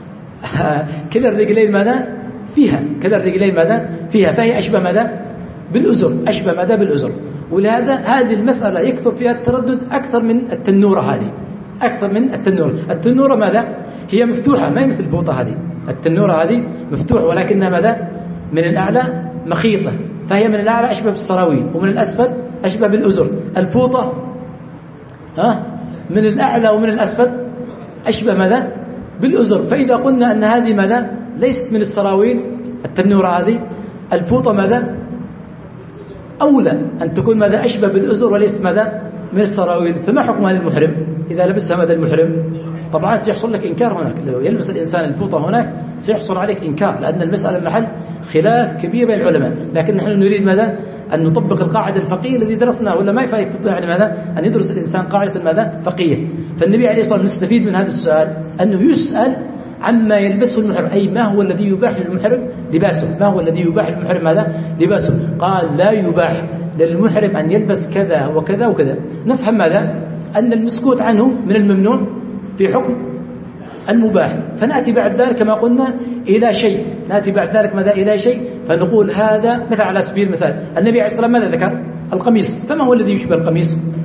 كلا الرجلين ماذا فيها كلا الرجلين ماذا فيها فهي أشبه ماذا بالأزر، أشبه ماذا بالأزر. ولهذا هذه المسألة يكثر فيها التردد أكثر من التنورة هذه، أكثر من التنورة. التنورة ماذا هي مفتوحة ما هي مثل البوطة هذه، التنورة هذه مفتوحة ولكنها ماذا من الأعلى مخيطة، فهي من الأعلى أشبه بالسراويل ومن الأسفل أشبه بالأزر. الفوطة ها من الأعلى ومن الأسفل أشبه ماذا بالأزر. فإذا قلنا أن هذه ماذا ليست من السراويل التنورة هذه، الفوطة ماذا أولى أن تكون ماذا أشبه بالأزر وليست ماذا من السراويل. فما حكم هذا المحرم إذا لبسها ماذا المحرم؟ طبعا سيحصل لك إنكار هناك، لو يلبس الإنسان الفوطة هناك سيحصل عليك إنكار، لأن المسألة محل خلاف كبير بين العلماء. لكن نحن نريد ماذا أن نطبق القاعدة الفقهية الذي درسناه، ولا ما يفعل يعني ماذا أن يدرس الإنسان قاعدة ماذا فقهية. فالنبي عليه الصلاة والسلام نستفيد من هذا السؤال أنه يسأل عما يلبسه المحرم، أي ما هو الذي يباح للمحرم لباسه، ما هو الذي يباح للمحرم ماذا لباسه. قال لا يباح للمحرم أن يلبس كذا وكذا وكذا. نفهم ماذا أن المسكوت عنه من الممنوع في حكم المباح. فنأتي بعد ذلك كما قلنا إلى شيء، نأتي بعد ذلك ماذا إلى شيء فنقول هذا مثل على سبيل المثال النبي عليه الصلاة والسلام ماذا ذكر؟ القميص. فما هو الذي يشبه القميص؟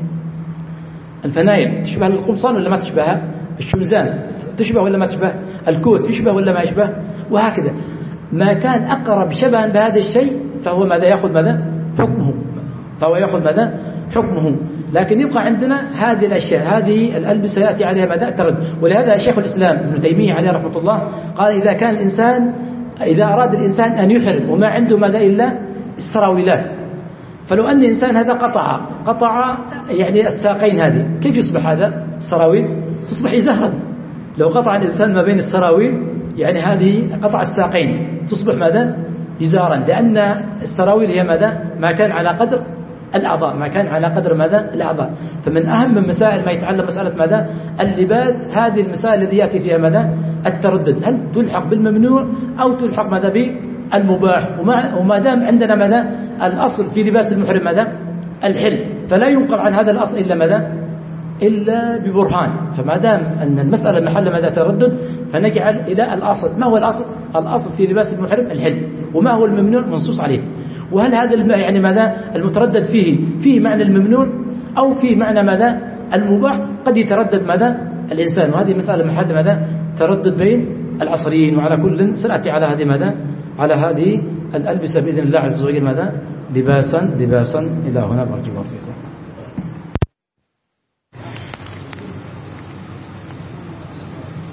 الفنايل تشبه القمصان ولا ما تشبهها؟ الشمزان تشبه ولا ما تشبه؟ الكوت يشبه ولا ما يشبه؟ وهكذا ما كان أقرب شبها بهذا الشيء فهو ماذا يأخذ ماذا حكمه، فهو يأخذ ماذا حكمه. لكن يبقى عندنا هذه الأشياء، هذه الألبسة يأتي عليها ماذا التردد. ولهذا شيخ الإسلام ابن تيمية عليه رحمة الله قال إذا كان الإنسان إذا أراد الإنسان أن يحرم وما عنده ماذا إلا السراويلات، فلو أن الإنسان هذا قطع قطع يعني الساقين هذه كيف يصبح هذا السراويل؟ تصبح إزارا. لو قطع الإنسان ما بين السراويل يعني هذه قطع الساقين تصبح ماذا إزارا، لأن السراويل هي ماذا ما كان على قدر الأعضاء، ما كان على قدر ماذا الأعضاء. فمن أهم المسائل ما يتعلق مسألة ماذا اللباس، هذه المسائل التي يأتي فيها ماذا التردد، هل تلحق بالممنوع أو تلحق ماذا بالمباح. وما, وما دام عندنا ماذا الأصل في لباس المحرم ماذا الحل، فلا ينقل عن هذا الأصل إلا ماذا إلا ببرهان. فما دام أن المسألة محل ماذا تردد فنجعل إلى الأصل. ما هو الأصل؟ الأصل في لباس المحرم الحل، وما هو الممنوع منصوص عليه. وهل هذا يعني ماذا المتردد فيه فيه معنى الممنوع أو فيه معنى ماذا المباح؟ قد يتردد ماذا الإنسان، وهذه مسألة محل ماذا تردد بين العصريين. وعلى كل سنأتي على هذه ماذا على هذه الألبسة بإذن الله عز وجل ماذا لباسا لباسا إلى هنا. بارك الله فيكم.